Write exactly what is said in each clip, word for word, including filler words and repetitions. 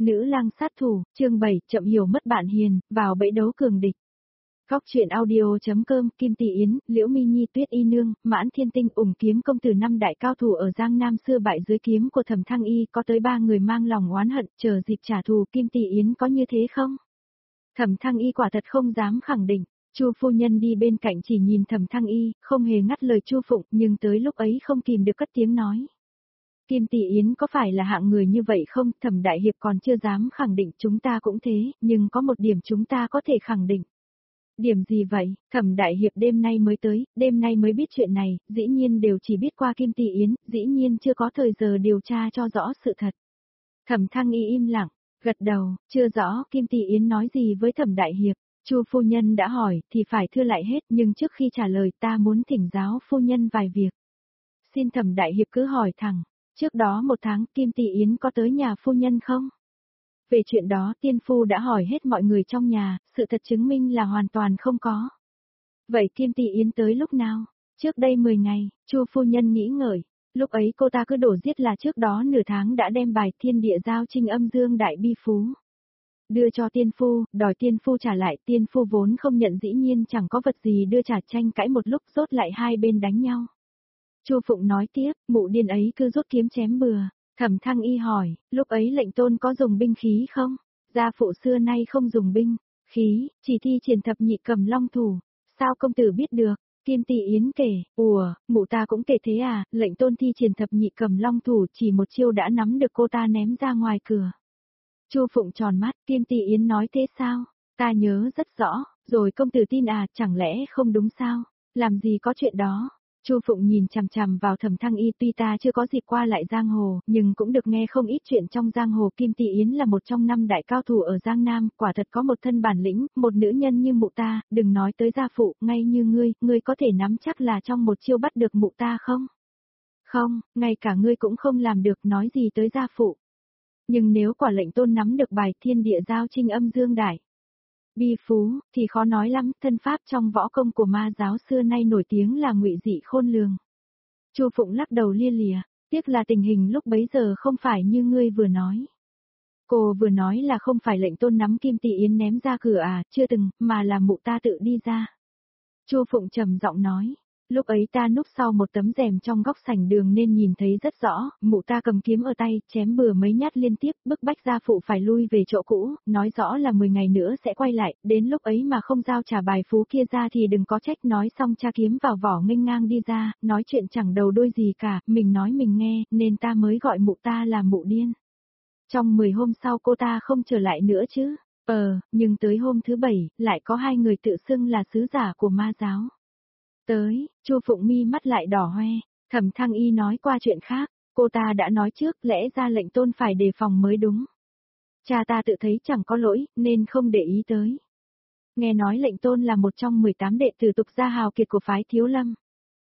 Nữ lang sát thủ, chương bảy, chậm hiểu mất bạn hiền, vào bẫy đấu cường địch. Góc truyện audio.com, Kim Tỷ Yến, Liễu Mi Nhi, Tuyết Y Nương, Mãn Thiên Tinh, Ủng Kiếm Công Tử, năm đại cao thủ ở Giang Nam xưa bại dưới kiếm của Thẩm Thăng Y, có tới ba người mang lòng oán hận, chờ dịp trả thù. Kim Tỷ Yến có như thế không? Thẩm Thăng Y quả thật không dám khẳng định. Chu phu nhân đi bên cạnh chỉ nhìn Thẩm Thăng Y, không hề ngắt lời Chu Phụng, nhưng tới lúc ấy không kìm được cất tiếng nói. Kim Tỷ Yến có phải là hạng người như vậy không? Thẩm đại hiệp còn chưa dám khẳng định, chúng ta cũng thế, nhưng có một điểm chúng ta có thể khẳng định. Điểm gì vậy? Thẩm đại hiệp đêm nay mới tới, đêm nay mới biết chuyện này, dĩ nhiên đều chỉ biết qua Kim Tỷ Yến, dĩ nhiên chưa có thời giờ điều tra cho rõ sự thật. Thẩm Thăng Y im lặng, gật đầu, chưa rõ. Kim Tỷ Yến nói gì với Thẩm đại hiệp? Chu phu nhân đã hỏi thì phải thưa lại hết, nhưng trước khi trả lời ta muốn thỉnh giáo phu nhân vài việc. Xin Thẩm đại hiệp cứ hỏi thẳng. Trước đó một tháng, Kim Tỷ Yến có tới nhà phu nhân không? Về chuyện đó tiên phu đã hỏi hết mọi người trong nhà, sự thật chứng minh là hoàn toàn không có. Vậy Kim Tỷ Yến tới lúc nào? Trước đây mười ngày, Chu phu nhân nghĩ ngợi. Lúc ấy cô ta cứ đổ giết là trước đó nửa tháng đã đem bài Thiên Địa Giao Trinh Âm Dương Đại Bi Phú đưa cho tiên phu, đòi tiên phu trả lại. Tiên phu vốn không nhận, dĩ nhiên chẳng có vật gì đưa trả, tranh cãi một lúc rốt lại hai bên đánh nhau. Chu Phụng nói tiếp, mụ điên ấy cứ rút kiếm chém bừa. Thẩm Thăng Y hỏi, lúc ấy lệnh tôn có dùng binh khí không? Gia phụ xưa nay không dùng binh khí, chỉ thi triển thập nhị cầm long thủ. Sao công tử biết được? Kim Tỷ Yến kể, ủa, mụ ta cũng kể thế à? Lệnh tôn thi triển thập nhị cầm long thủ, chỉ một chiêu đã nắm được cô ta ném ra ngoài cửa. Chu Phụng tròn mắt, Kim Tỷ Yến nói thế sao? Ta nhớ rất rõ, rồi công tử tin à? Chẳng lẽ không đúng sao? Làm gì có chuyện đó? Chu Phụng nhìn chằm chằm vào Thẩm Thăng Y, tuy ta chưa có dịp qua lại giang hồ, nhưng cũng được nghe không ít chuyện trong giang hồ. Kim Tỷ Yến là một trong năm đại cao thủ ở Giang Nam, quả thật có một thân bản lĩnh, một nữ nhân như mụ ta, đừng nói tới gia phụ, ngay như ngươi, ngươi có thể nắm chắc là trong một chiêu bắt được mụ ta không? Không, ngay cả ngươi cũng không làm được, nói gì tới gia phụ. Nhưng nếu quả lệnh tôn nắm được bài Thiên Địa Giao Trinh Âm Dương Đại Bi Phú, thì khó nói lắm. Thân pháp trong võ công của ma giáo xưa nay nổi tiếng là ngụy dị khôn lường. Chu Phụng lắc đầu lia lịa, tiếc là tình hình lúc bấy giờ không phải như ngươi vừa nói. Cô vừa nói là không phải lệnh tôn nắm Kim Tỷ Yến ném ra cửa à? Chưa từng, mà là mụ ta tự đi ra. Chu Phụng trầm giọng nói. Lúc ấy ta núp sau một tấm rèm trong góc sảnh đường nên nhìn thấy rất rõ, mụ ta cầm kiếm ở tay, chém bừa mấy nhát liên tiếp, bức bách gia phụ phải lui về chỗ cũ, nói rõ là mười ngày nữa sẽ quay lại, đến lúc ấy mà không giao trả bài phú kia ra thì đừng có trách. Nói xong cha kiếm vào vỏ nghênh ngang đi ra, nói chuyện chẳng đầu đuôi gì cả, mình nói mình nghe, nên ta mới gọi mụ ta là mụ điên. Trong mười hôm sau cô ta không trở lại nữa chứ? Ờ, nhưng tới hôm thứ bảy, lại có hai người tự xưng là sứ giả của ma giáo tới. Chu Phụng mi mắt lại đỏ hoe. Thẩm Thăng Y nói qua chuyện khác, cô ta đã nói trước, lẽ ra lệnh tôn phải đề phòng mới đúng. Cha ta tự thấy chẳng có lỗi, nên không để ý tới. Nghe nói lệnh tôn là một trong mười tám đệ tử tục gia hào kiệt của phái Thiếu Lâm.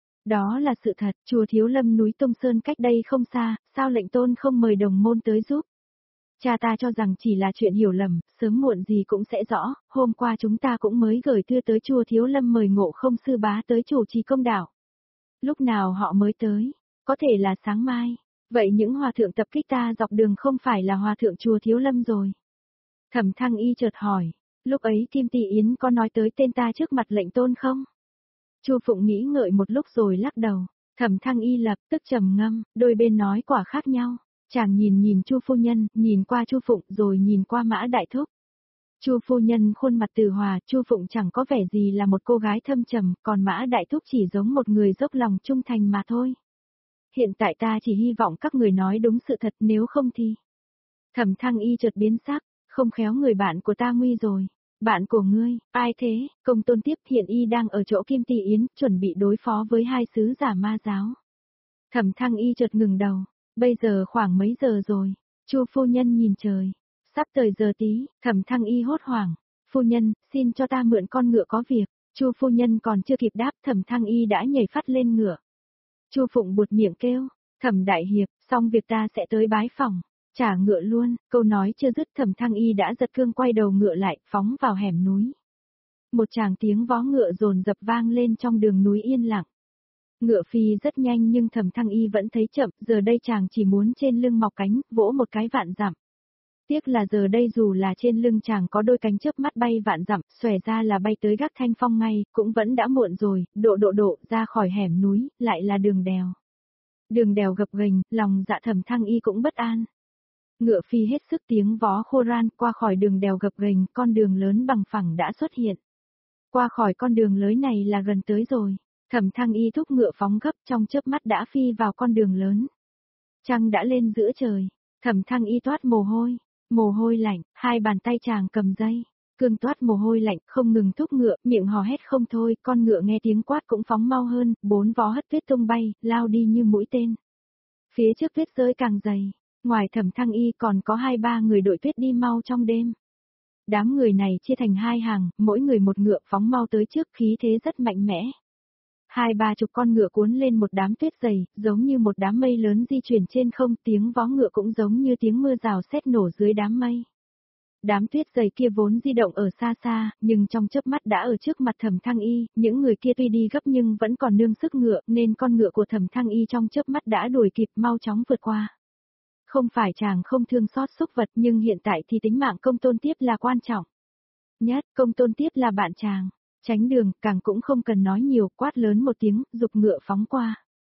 Đó là sự thật, chùa Thiếu Lâm núi Tung Sơn cách đây không xa, sao lệnh tôn không mời đồng môn tới giúp? Cha ta cho rằng chỉ là chuyện hiểu lầm, sớm muộn gì cũng sẽ rõ. Hôm qua chúng ta cũng mới gửi thư tới chùa Thiếu Lâm mời Ngộ Không sư bá tới chủ trì công đạo. Lúc nào họ mới tới? Có thể là sáng mai. Vậy những hòa thượng tập kích ta dọc đường không phải là hòa thượng chùa Thiếu Lâm rồi? Thẩm Thăng Y chợt hỏi, lúc ấy Kim Tỷ Yến có nói tới tên ta trước mặt lệnh tôn không? Chu Phụng nghĩ ngợi một lúc rồi lắc đầu. Thẩm Thăng Y lập tức trầm ngâm, đôi bên nói quả khác nhau. Chàng nhìn nhìn Chu phu nhân, nhìn qua Chu Phụng rồi nhìn qua Mã Đại Thúc. Chu phu nhân khuôn mặt từ hòa, Chu Phụng chẳng có vẻ gì là một cô gái thâm trầm, còn Mã Đại Thúc chỉ giống một người dốc lòng trung thành mà thôi. Hiện tại ta chỉ hy vọng các người nói đúng sự thật, nếu không thì... Thẩm Thăng Y chợt biến sắc, không khéo người bạn của ta nguy rồi. Bạn của ngươi, ai thế? Công tôn tiếp, hiện y đang ở chỗ Kim Tỷ Yến, chuẩn bị đối phó với hai sứ giả ma giáo. Thẩm Thăng Y chợt ngừng đầu. Bây giờ khoảng mấy giờ rồi? Chu phu nhân nhìn trời. Sắp tới giờ tí. Thẩm Thăng Y hốt hoảng. Phu nhân, xin cho ta mượn con ngựa có việc. Chu phu nhân còn chưa kịp đáp, Thẩm Thăng Y đã nhảy phát lên ngựa. Chu Phụng buột miệng kêu, Thẩm đại hiệp, xong việc ta sẽ tới bái phòng. Trả ngựa luôn. Câu nói chưa dứt, Thẩm Thăng Y đã giật cương quay đầu ngựa lại, phóng vào hẻm núi. Một tràng tiếng vó ngựa dồn dập vang lên trong đường núi yên lặng. Ngựa phi rất nhanh nhưng Thẩm Thăng Y vẫn thấy chậm, giờ đây chàng chỉ muốn trên lưng mọc cánh, vỗ một cái vạn dặm. Tiếc là giờ đây dù là trên lưng chàng có đôi cánh chớp mắt bay vạn dặm, xòe ra là bay tới gác Thanh Phong ngay, cũng vẫn đã muộn rồi, độ độ độ, ra khỏi hẻm núi, lại là đường đèo. Đường đèo gập ghềnh, lòng dạ Thẩm Thăng Y cũng bất an. Ngựa phi hết sức tiếng vó khô ran, qua khỏi đường đèo gập ghềnh, con đường lớn bằng phẳng đã xuất hiện. Qua khỏi con đường lối này là gần tới rồi. Thẩm Thăng Y thúc ngựa phóng gấp, trong chớp mắt đã phi vào con đường lớn. Trăng đã lên giữa trời, Thẩm Thăng Y toát mồ hôi, mồ hôi lạnh, hai bàn tay chàng cầm dây, cương toát mồ hôi lạnh, không ngừng thúc ngựa, miệng hò hét không thôi, con ngựa nghe tiếng quát cũng phóng mau hơn, bốn vó hất tuyết tung bay, lao đi như mũi tên. Phía trước tuyết rơi càng dày, ngoài Thẩm Thăng Y còn có hai ba người đội tuyết đi mau trong đêm. Đám người này chia thành hai hàng, mỗi người một ngựa phóng mau tới trước, khí thế rất mạnh mẽ. Hai ba chục con ngựa cuốn lên một đám tuyết dày, giống như một đám mây lớn di chuyển trên không, tiếng vó ngựa cũng giống như tiếng mưa rào sét nổ dưới đám mây. Đám tuyết dày kia vốn di động ở xa xa, nhưng trong chớp mắt đã ở trước mặt Thẩm Thăng Y, những người kia tuy đi gấp nhưng vẫn còn nương sức ngựa, nên con ngựa của Thẩm Thăng Y trong chớp mắt đã đuổi kịp, mau chóng vượt qua. Không phải chàng không thương xót súc vật, nhưng hiện tại thì tính mạng Công Tôn Tiếp là quan trọng. Nhất, Công Tôn Tiếp là bạn chàng. Tránh đường, càng cũng không cần nói nhiều, quát lớn một tiếng, dục ngựa phóng qua.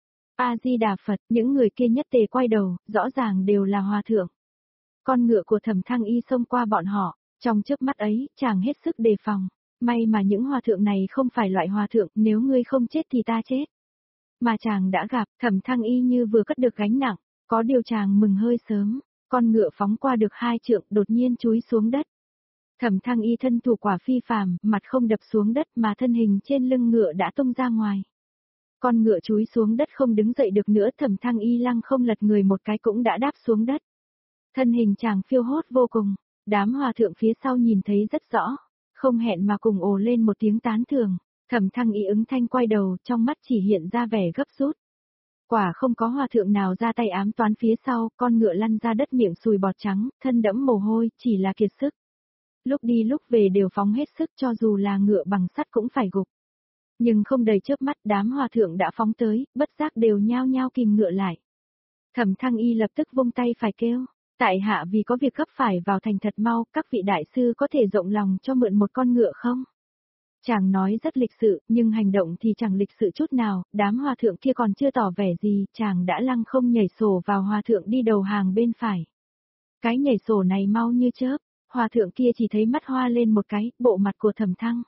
A-di-đà Phật, những người kia nhất tề quay đầu, rõ ràng đều là hòa thượng. Con ngựa của Thẩm Thăng Y xông qua bọn họ, trong chớp mắt ấy, chàng hết sức đề phòng. May mà những hòa thượng này không phải loại hòa thượng, nếu ngươi không chết thì ta chết. Mà chàng đã gặp, Thẩm Thăng Y như vừa cất được gánh nặng, có điều chàng mừng hơi sớm, con ngựa phóng qua được hai trượng, đột nhiên chúi xuống đất. Thẩm Thăng Y thân thủ quả phi phàm, mặt không đập xuống đất mà thân hình trên lưng ngựa đã tung ra ngoài. Con ngựa chúi xuống đất không đứng dậy được nữa, Thẩm Thăng Y lăng không lật người một cái cũng đã đáp xuống đất. Thân hình chàng phiêu hốt vô cùng, đám hòa thượng phía sau nhìn thấy rất rõ, không hẹn mà cùng ồ lên một tiếng tán thưởng. Thẩm Thăng Y ứng thanh quay đầu, trong mắt chỉ hiện ra vẻ gấp rút. Quả không có hòa thượng nào ra tay ám toán phía sau, con ngựa lăn ra đất miệng sùi bọt trắng, thân đẫm mồ hôi, chỉ là kiệt sức. Lúc đi lúc về đều phóng hết sức, cho dù là ngựa bằng sắt cũng phải gục. Nhưng không đầy chớp mắt, đám hòa thượng đã phóng tới, bất giác đều nhao nhao kìm ngựa lại. Thẩm Thăng Y lập tức vung tay phải kêu, tại hạ vì có việc gấp phải vào thành thật mau, các vị đại sư có thể rộng lòng cho mượn một con ngựa không? Chàng nói rất lịch sự, nhưng hành động thì chẳng lịch sự chút nào, đám hòa thượng kia còn chưa tỏ vẻ gì, chàng đã lăng không nhảy sổ vào hòa thượng đi đầu hàng bên phải. Cái nhảy sổ này mau như chớp. Hòa thượng kia chỉ thấy mắt hoa lên một cái, bộ mặt của Thẩm Thăng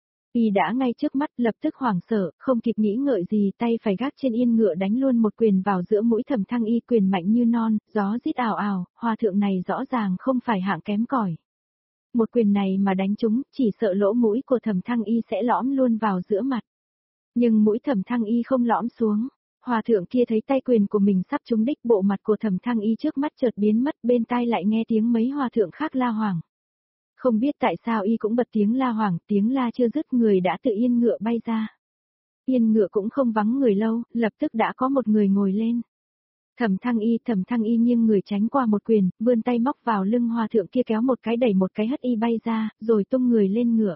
Y đã ngay trước mắt, lập tức hoảng sợ, không kịp nghĩ ngợi gì, tay phải gác trên yên ngựa đánh luôn một quyền vào giữa mũi Thẩm Thăng Y, quyền mạnh như non, gió rít ào ào, hòa thượng này rõ ràng không phải hạng kém cỏi. Một quyền này mà đánh trúng, chỉ sợ lỗ mũi của Thẩm Thăng Y sẽ lõm luôn vào giữa mặt. Nhưng mũi Thẩm Thăng Y không lõm xuống. Hòa thượng kia thấy tay quyền của mình sắp trúng đích, bộ mặt của Thẩm Thăng Y trước mắt chợt biến mất, bên tai lại nghe tiếng mấy hòa thượng khác la hoảng. Không biết tại sao y cũng bật tiếng la hoảng, tiếng la chưa dứt người đã tự yên ngựa bay ra. Yên ngựa cũng không vắng người lâu, lập tức đã có một người ngồi lên. Thẩm Thăng Y, Thẩm Thăng Y nghiêng người tránh qua một quyền, vươn tay móc vào lưng hòa thượng kia kéo một cái đẩy một cái hất y bay ra, rồi tung người lên ngựa.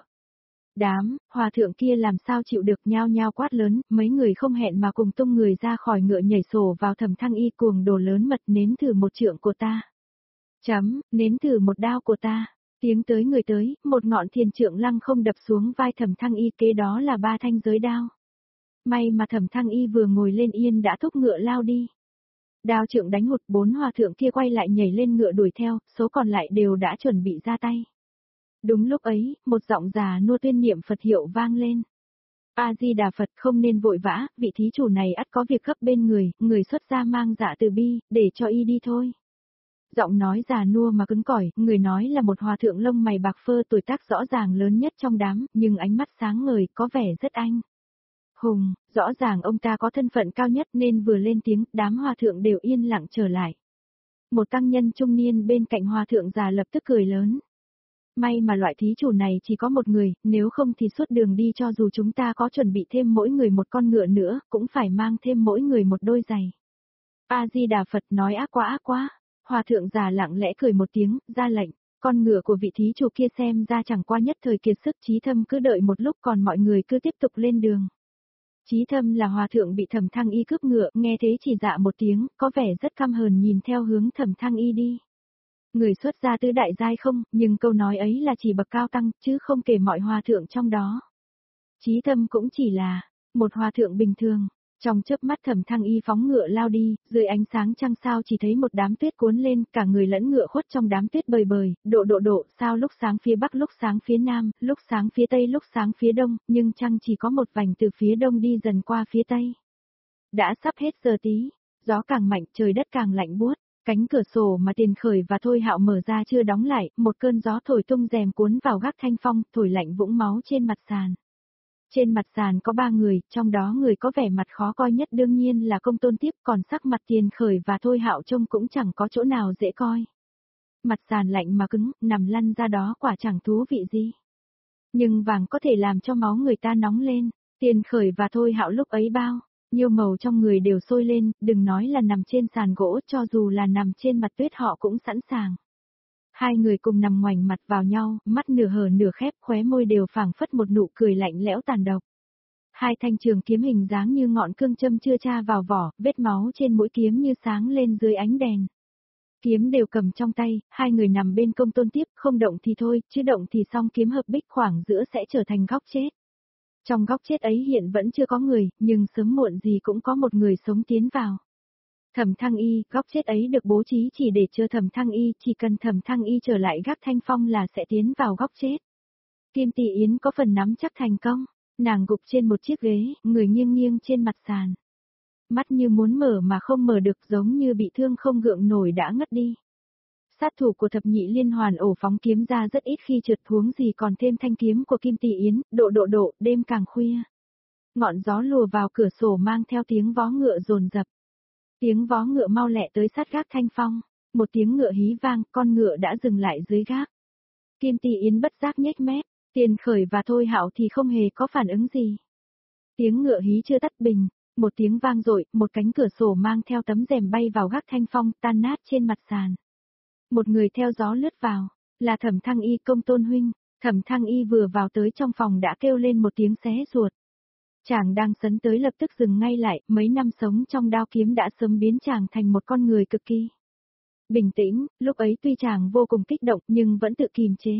Đám, hòa thượng kia làm sao chịu được, nhao nhao quát lớn, mấy người không hẹn mà cùng tung người ra khỏi ngựa nhảy sổ vào Thẩm Thăng Y, cuồng đồ lớn mật, nếm thử một trượng của ta. Chấm, nếm thử một đao của ta. Tiếng tới người tới, một ngọn thiền trượng lăng không đập xuống vai Thẩm Thăng Y, kế đó là ba thanh giới đao. May mà Thẩm Thăng Y vừa ngồi lên yên đã thúc ngựa lao đi. Đao trượng đánh hụt, bốn hòa thượng kia quay lại nhảy lên ngựa đuổi theo, số còn lại đều đã chuẩn bị ra tay. Đúng lúc ấy, một giọng già nua tuyên niệm Phật hiệu vang lên. A-di-đà Phật, không nên vội vã, vị thí chủ này ắt có việc gấp bên người, người xuất gia mang dạ từ bi, để cho y đi thôi. Giọng nói già nua mà cứng cỏi, người nói là một hòa thượng lông mày bạc phơ, tuổi tác rõ ràng lớn nhất trong đám, nhưng ánh mắt sáng ngời, có vẻ rất anh hùng, rõ ràng ông ta có thân phận cao nhất nên vừa lên tiếng, đám hòa thượng đều yên lặng trở lại. Một tăng nhân trung niên bên cạnh hòa thượng già lập tức cười lớn. May mà loại thí chủ này chỉ có một người, nếu không thì suốt đường đi cho dù chúng ta có chuẩn bị thêm mỗi người một con ngựa nữa, cũng phải mang thêm mỗi người một đôi giày. A-di-đà Phật, nói ác quá ác quá. Hòa thượng già lặng lẽ cười một tiếng, ra lệnh, con ngựa của vị thí chủ kia xem ra chẳng qua nhất thời kiệt sức, Chí Thâm cứ đợi một lúc, còn mọi người cứ tiếp tục lên đường. Chí Thâm là hòa thượng bị Thẩm Thăng Y cướp ngựa, nghe thế chỉ dạ một tiếng, có vẻ rất căm hờn nhìn theo hướng Thẩm Thăng Y đi. Người xuất gia tứ đại giai không, nhưng câu nói ấy là chỉ bậc cao tăng, chứ không kể mọi hòa thượng trong đó. Chí Tâm cũng chỉ là một hòa thượng bình thường. Trong chớp mắt Thẩm Thăng Y phóng ngựa lao đi, dưới ánh sáng trăng sao chỉ thấy một đám tuyết cuốn lên, cả người lẫn ngựa khuất trong đám tuyết bời bời, độ độ độ, sao lúc sáng phía bắc lúc sáng phía nam, lúc sáng phía tây lúc sáng phía đông, nhưng trăng chỉ có một vành từ phía đông đi dần qua phía tây. Đã sắp hết giờ tí, gió càng mạnh, trời đất càng lạnh buốt. Cánh cửa sổ mà Tiền Khởi và Thôi Hạo mở ra chưa đóng lại, một cơn gió thổi tung rèm cuốn vào gác thanh phong, thổi lạnh vũng máu trên mặt sàn. Trên mặt sàn có ba người, trong đó người có vẻ mặt khó coi nhất đương nhiên là Công Tôn Tiếp, còn sắc mặt Tiền Khởi và Thôi Hạo trông cũng chẳng có chỗ nào dễ coi. Mặt sàn lạnh mà cứng, nằm lăn ra đó quả chẳng thú vị gì. Nhưng vàng có thể làm cho máu người ta nóng lên, Tiền Khởi và Thôi Hạo lúc ấy bao nhiều màu trong người đều sôi lên, đừng nói là nằm trên sàn gỗ, cho dù là nằm trên mặt tuyết họ cũng sẵn sàng. Hai người cùng nằm ngoảnh mặt vào nhau, mắt nửa hở nửa khép, khóe môi đều phảng phất một nụ cười lạnh lẽo tàn độc. Hai thanh trường kiếm hình dáng như ngọn cương châm chưa tra vào vỏ, vết máu trên mũi kiếm như sáng lên dưới ánh đèn. Kiếm đều cầm trong tay, hai người nằm bên Công Tôn Tiếp, không động thì thôi, chứ động thì song kiếm hợp bích khoảng giữa sẽ trở thành góc chết. Trong góc chết ấy hiện vẫn chưa có người, nhưng sớm muộn gì cũng có một người sống tiến vào. Thẩm Thăng Y, góc chết ấy được bố trí chỉ để chờ Thẩm Thăng Y, chỉ cần Thẩm Thăng Y trở lại gác thanh phong là sẽ tiến vào góc chết. Kim Tỷ Yến có phần nắm chắc thành công, nàng gục trên một chiếc ghế, người nghiêng nghiêng trên mặt sàn. Mắt như muốn mở mà không mở được, giống như bị thương không gượng nổi đã ngất đi. Sát thủ của thập nhị liên hoàn ổ phóng kiếm ra rất ít khi trượt, huống gì còn thêm thanh kiếm của Kim Tỷ Yến, độ độ độ, đêm càng khuya. Ngọn gió lùa vào cửa sổ mang theo tiếng vó ngựa dồn dập. Tiếng vó ngựa mau lẹ tới sát gác thanh phong, một tiếng ngựa hí vang, con ngựa đã dừng lại dưới gác. Kim Tỷ Yến bất giác nhếch mép, Tiền Khởi và Thôi Hạo thì không hề có phản ứng gì. Tiếng ngựa hí chưa tắt bình, một tiếng vang dội, một cánh cửa sổ mang theo tấm rèm bay vào gác thanh phong, tan nát trên mặt sàn. Một người theo gió lướt vào, là Thẩm Thăng Y. Công Tôn huynh. Thẩm Thăng Y vừa vào tới trong phòng đã kêu lên một tiếng xé ruột. Chàng đang sấn tới lập tức dừng ngay lại, mấy năm sống trong đao kiếm đã sớm biến chàng thành một con người cực kỳ bình tĩnh, lúc ấy tuy chàng vô cùng kích động nhưng vẫn tự kìm chế.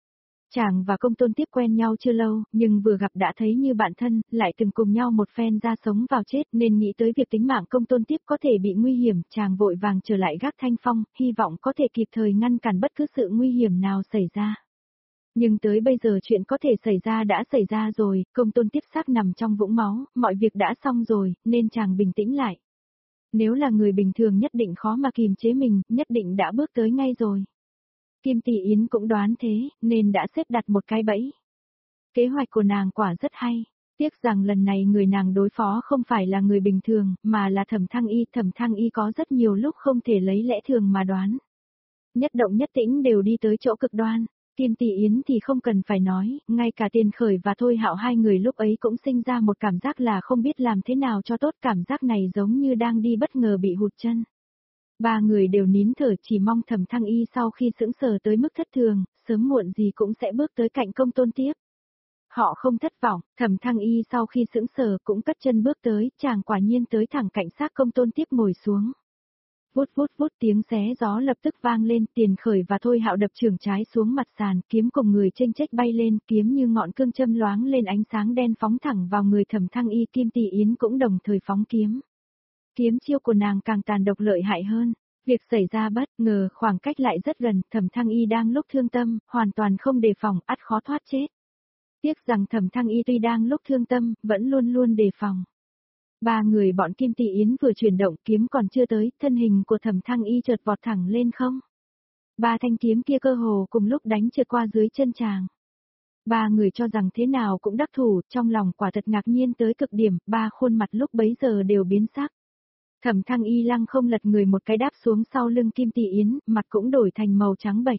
Chàng và Công Tôn Tiếp quen nhau chưa lâu, nhưng vừa gặp đã thấy như bạn thân, lại từng cùng nhau một phen ra sống vào chết nên nghĩ tới việc tính mạng Công Tôn Tiếp có thể bị nguy hiểm, chàng vội vàng trở lại gác thanh phong, hy vọng có thể kịp thời ngăn cản bất cứ sự nguy hiểm nào xảy ra. Nhưng tới bây giờ chuyện có thể xảy ra đã xảy ra rồi, Công Tôn Tiếp xác nằm trong vũng máu, mọi việc đã xong rồi, nên chàng bình tĩnh lại. Nếu là người bình thường nhất định khó mà kìm chế mình, nhất định đã bước tới ngay rồi. Kim Tỷ Yến cũng đoán thế, nên đã xếp đặt một cái bẫy. Kế hoạch của nàng quả rất hay, tiếc rằng lần này người nàng đối phó không phải là người bình thường, mà là Thẩm Thăng Y. Thẩm Thăng Y có rất nhiều lúc không thể lấy lẽ thường mà đoán. Nhất động nhất tĩnh đều đi tới chỗ cực đoan. Kim Tỷ Yến thì không cần phải nói, ngay cả Tiền Khởi và Thôi Hạo hai người lúc ấy cũng sinh ra một cảm giác là không biết làm thế nào cho tốt, cảm giác này giống như đang đi bất ngờ bị hụt chân. Ba người đều nín thở chỉ mong Thẩm Thăng Y sau khi sững sờ tới mức thất thường, sớm muộn gì cũng sẽ bước tới cạnh Công Tôn Tiếp. Họ không thất vọng, Thẩm Thăng Y sau khi sững sờ cũng cất chân bước tới, chàng quả nhiên tới thẳng cạnh xác Công Tôn Tiếp ngồi xuống. Vút vút vút tiếng xé gió lập tức vang lên, Tiền Khởi và Thôi Hạo đập chưởng trái xuống mặt sàn, kiếm cùng người chênh chếch bay lên, kiếm như ngọn cương châm loáng lên ánh sáng đen phóng thẳng vào người Thẩm Thăng Y. Kim Tỷ Yến cũng đồng thời phóng kiếm. Kiếm chiêu của nàng càng tàn độc lợi hại hơn. Việc xảy ra bất ngờ, khoảng cách lại rất gần, Thẩm Thăng Y đang lúc thương tâm, hoàn toàn không đề phòng, ắt khó thoát chết. Tiếc rằng Thẩm Thăng Y tuy đang lúc thương tâm, vẫn luôn luôn đề phòng. Ba người bọn Kim Tỷ Yến vừa chuyển động, kiếm còn chưa tới, thân hình của Thẩm Thăng Y chợt vọt thẳng lên không. Ba thanh kiếm kia cơ hồ cùng lúc đánh trượt qua dưới chân chàng. Ba người cho rằng thế nào cũng đắc thủ, trong lòng quả thật ngạc nhiên tới cực điểm, ba khuôn mặt lúc bấy giờ đều biến sắc. Thẩm Thăng Y lăng không lật người một cái đáp xuống sau lưng Kim Tỷ Yến, mặt cũng đổi thành màu trắng bệch.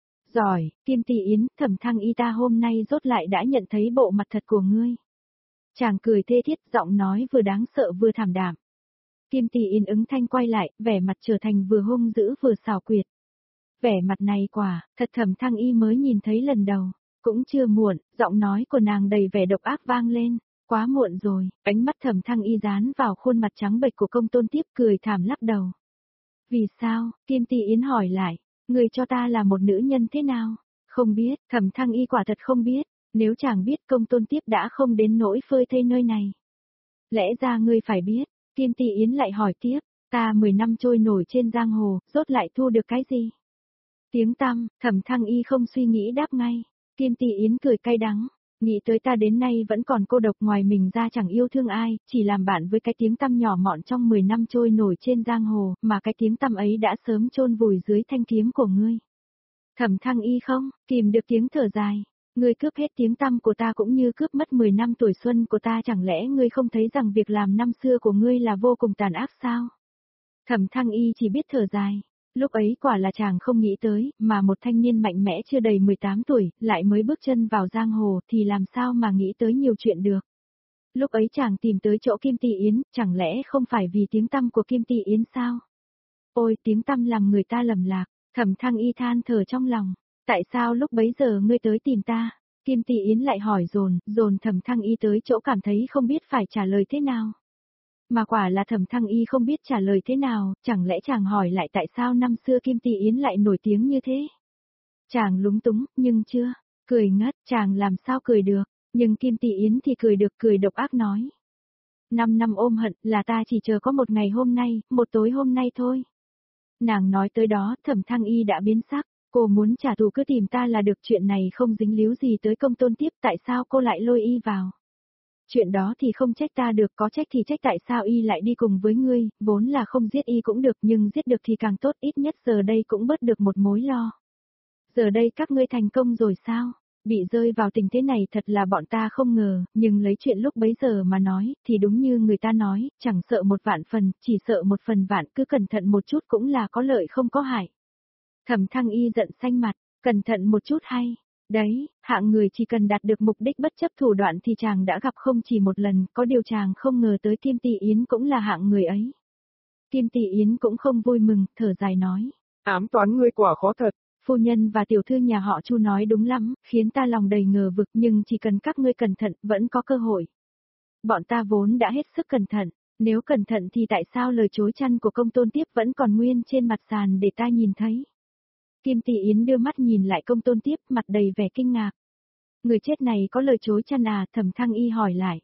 Giỏi, Kim Tỷ Yến, Thẩm Thăng Y ta hôm nay rốt lại đã nhận thấy bộ mặt thật của ngươi. Chàng cười thê thiết, giọng nói vừa đáng sợ vừa thảm đạm. Kim Tỷ Yến ứng thanh quay lại, vẻ mặt trở thành vừa hung dữ vừa xảo quyệt. Vẻ mặt này quả, thật Thẩm Thăng Y mới nhìn thấy lần đầu, cũng chưa muộn, giọng nói của nàng đầy vẻ độc ác vang lên. Quá muộn rồi, ánh mắt Thẩm Thăng Y dán vào khuôn mặt trắng bệch của Công Tôn Tiếp, cười thảm lắc đầu. Vì sao? Kim Tỷ Yến hỏi lại. Người cho ta là một nữ nhân thế nào? Không biết, Thẩm Thăng Y quả thật không biết, nếu chàng biết Công Tôn Tiếp đã không đến nỗi phơi thây nơi này. Lẽ ra ngươi phải biết, Kim Tỷ Yến lại hỏi tiếp, ta mười năm trôi nổi trên giang hồ, rốt lại thu được cái gì? Tiếng tăm, Thẩm Thăng Y không suy nghĩ đáp ngay, Kim Tỷ Yến cười cay đắng, nghĩ tới ta đến nay vẫn còn cô độc ngoài mình ra chẳng yêu thương ai, chỉ làm bạn với cái tiếng tăm nhỏ mọn trong mười năm trôi nổi trên giang hồ, mà cái tiếng tăm ấy đã sớm chôn vùi dưới thanh kiếm của ngươi. Thẩm Thăng Y không, kìm được tiếng thở dài. Ngươi cướp hết tiếng tăm của ta cũng như cướp mất mười năm tuổi xuân của ta, chẳng lẽ ngươi không thấy rằng việc làm năm xưa của ngươi là vô cùng tàn ác sao? Thẩm Thăng Y chỉ biết thở dài. Lúc ấy quả là chàng không nghĩ tới, mà một thanh niên mạnh mẽ chưa đầy mười tám tuổi, lại mới bước chân vào giang hồ thì làm sao mà nghĩ tới nhiều chuyện được. Lúc ấy chàng tìm tới chỗ Kim Tỷ Yến, chẳng lẽ không phải vì tiếng tăm của Kim Tỷ Yến sao? Ôi, tiếng tăm làm người ta lầm lạc, Thẩm Thăng Y than thở trong lòng. Tại sao lúc bấy giờ ngươi tới tìm ta? Kim Tỷ Yến lại hỏi dồn, dồn Thẩm Thăng Y tới chỗ cảm thấy không biết phải trả lời thế nào. Mà quả là Thẩm Thăng Y không biết trả lời thế nào, chẳng lẽ chàng hỏi lại tại sao năm xưa Kim Tỷ Yến lại nổi tiếng như thế? Chàng lúng túng, nhưng chưa, cười ngất, chàng làm sao cười được, nhưng Kim Tỷ Yến thì cười được, cười độc ác nói. Năm năm ôm hận là ta chỉ chờ có một ngày hôm nay, một tối hôm nay thôi. Nàng nói tới đó, Thẩm Thăng Y đã biến sắc. Cô muốn trả thù cứ tìm ta là được, chuyện này không dính líu gì tới Công Tôn Tiếp, tại sao cô lại lôi y vào? Chuyện đó thì không trách ta được, có trách thì trách tại sao y lại đi cùng với ngươi, vốn là không giết y cũng được nhưng giết được thì càng tốt, ít nhất giờ đây cũng bớt được một mối lo. Giờ đây các ngươi thành công rồi sao? Bị rơi vào tình thế này thật là bọn ta không ngờ, nhưng lấy chuyện lúc bấy giờ mà nói, thì đúng như người ta nói, chẳng sợ một vạn phần, chỉ sợ một phần vạn, cứ cẩn thận một chút cũng là có lợi không có hại. Thẩm Thăng Y giận xanh mặt, cẩn thận một chút hay. Đấy, hạng người chỉ cần đạt được mục đích bất chấp thủ đoạn thì chàng đã gặp không chỉ một lần, có điều chàng không ngờ tới Kim Tỷ Yến cũng là hạng người ấy. Kim Tỷ Yến cũng không vui mừng, thở dài nói. Ám toán ngươi quả khó thật. Phu nhân và tiểu thư nhà họ Chu nói đúng lắm, khiến ta lòng đầy ngờ vực, nhưng chỉ cần các ngươi cẩn thận, vẫn có cơ hội. Bọn ta vốn đã hết sức cẩn thận, nếu cẩn thận thì tại sao lời chối chăn của Công Tôn Tiếp vẫn còn nguyên trên mặt sàn để ta nhìn thấy? Kim Tỷ Yến đưa mắt nhìn lại Công Tôn Tiếp, mặt đầy vẻ kinh ngạc. Người chết này có lời chối chăn à? Thẩm Thăng Y hỏi lại.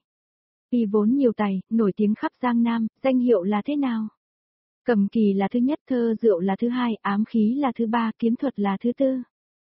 Y vốn nhiều tài, nổi tiếng khắp Giang Nam, danh hiệu là thế nào? Cầm kỳ là thứ nhất, thơ rượu là thứ hai, ám khí là thứ ba, kiếm thuật là thứ tư.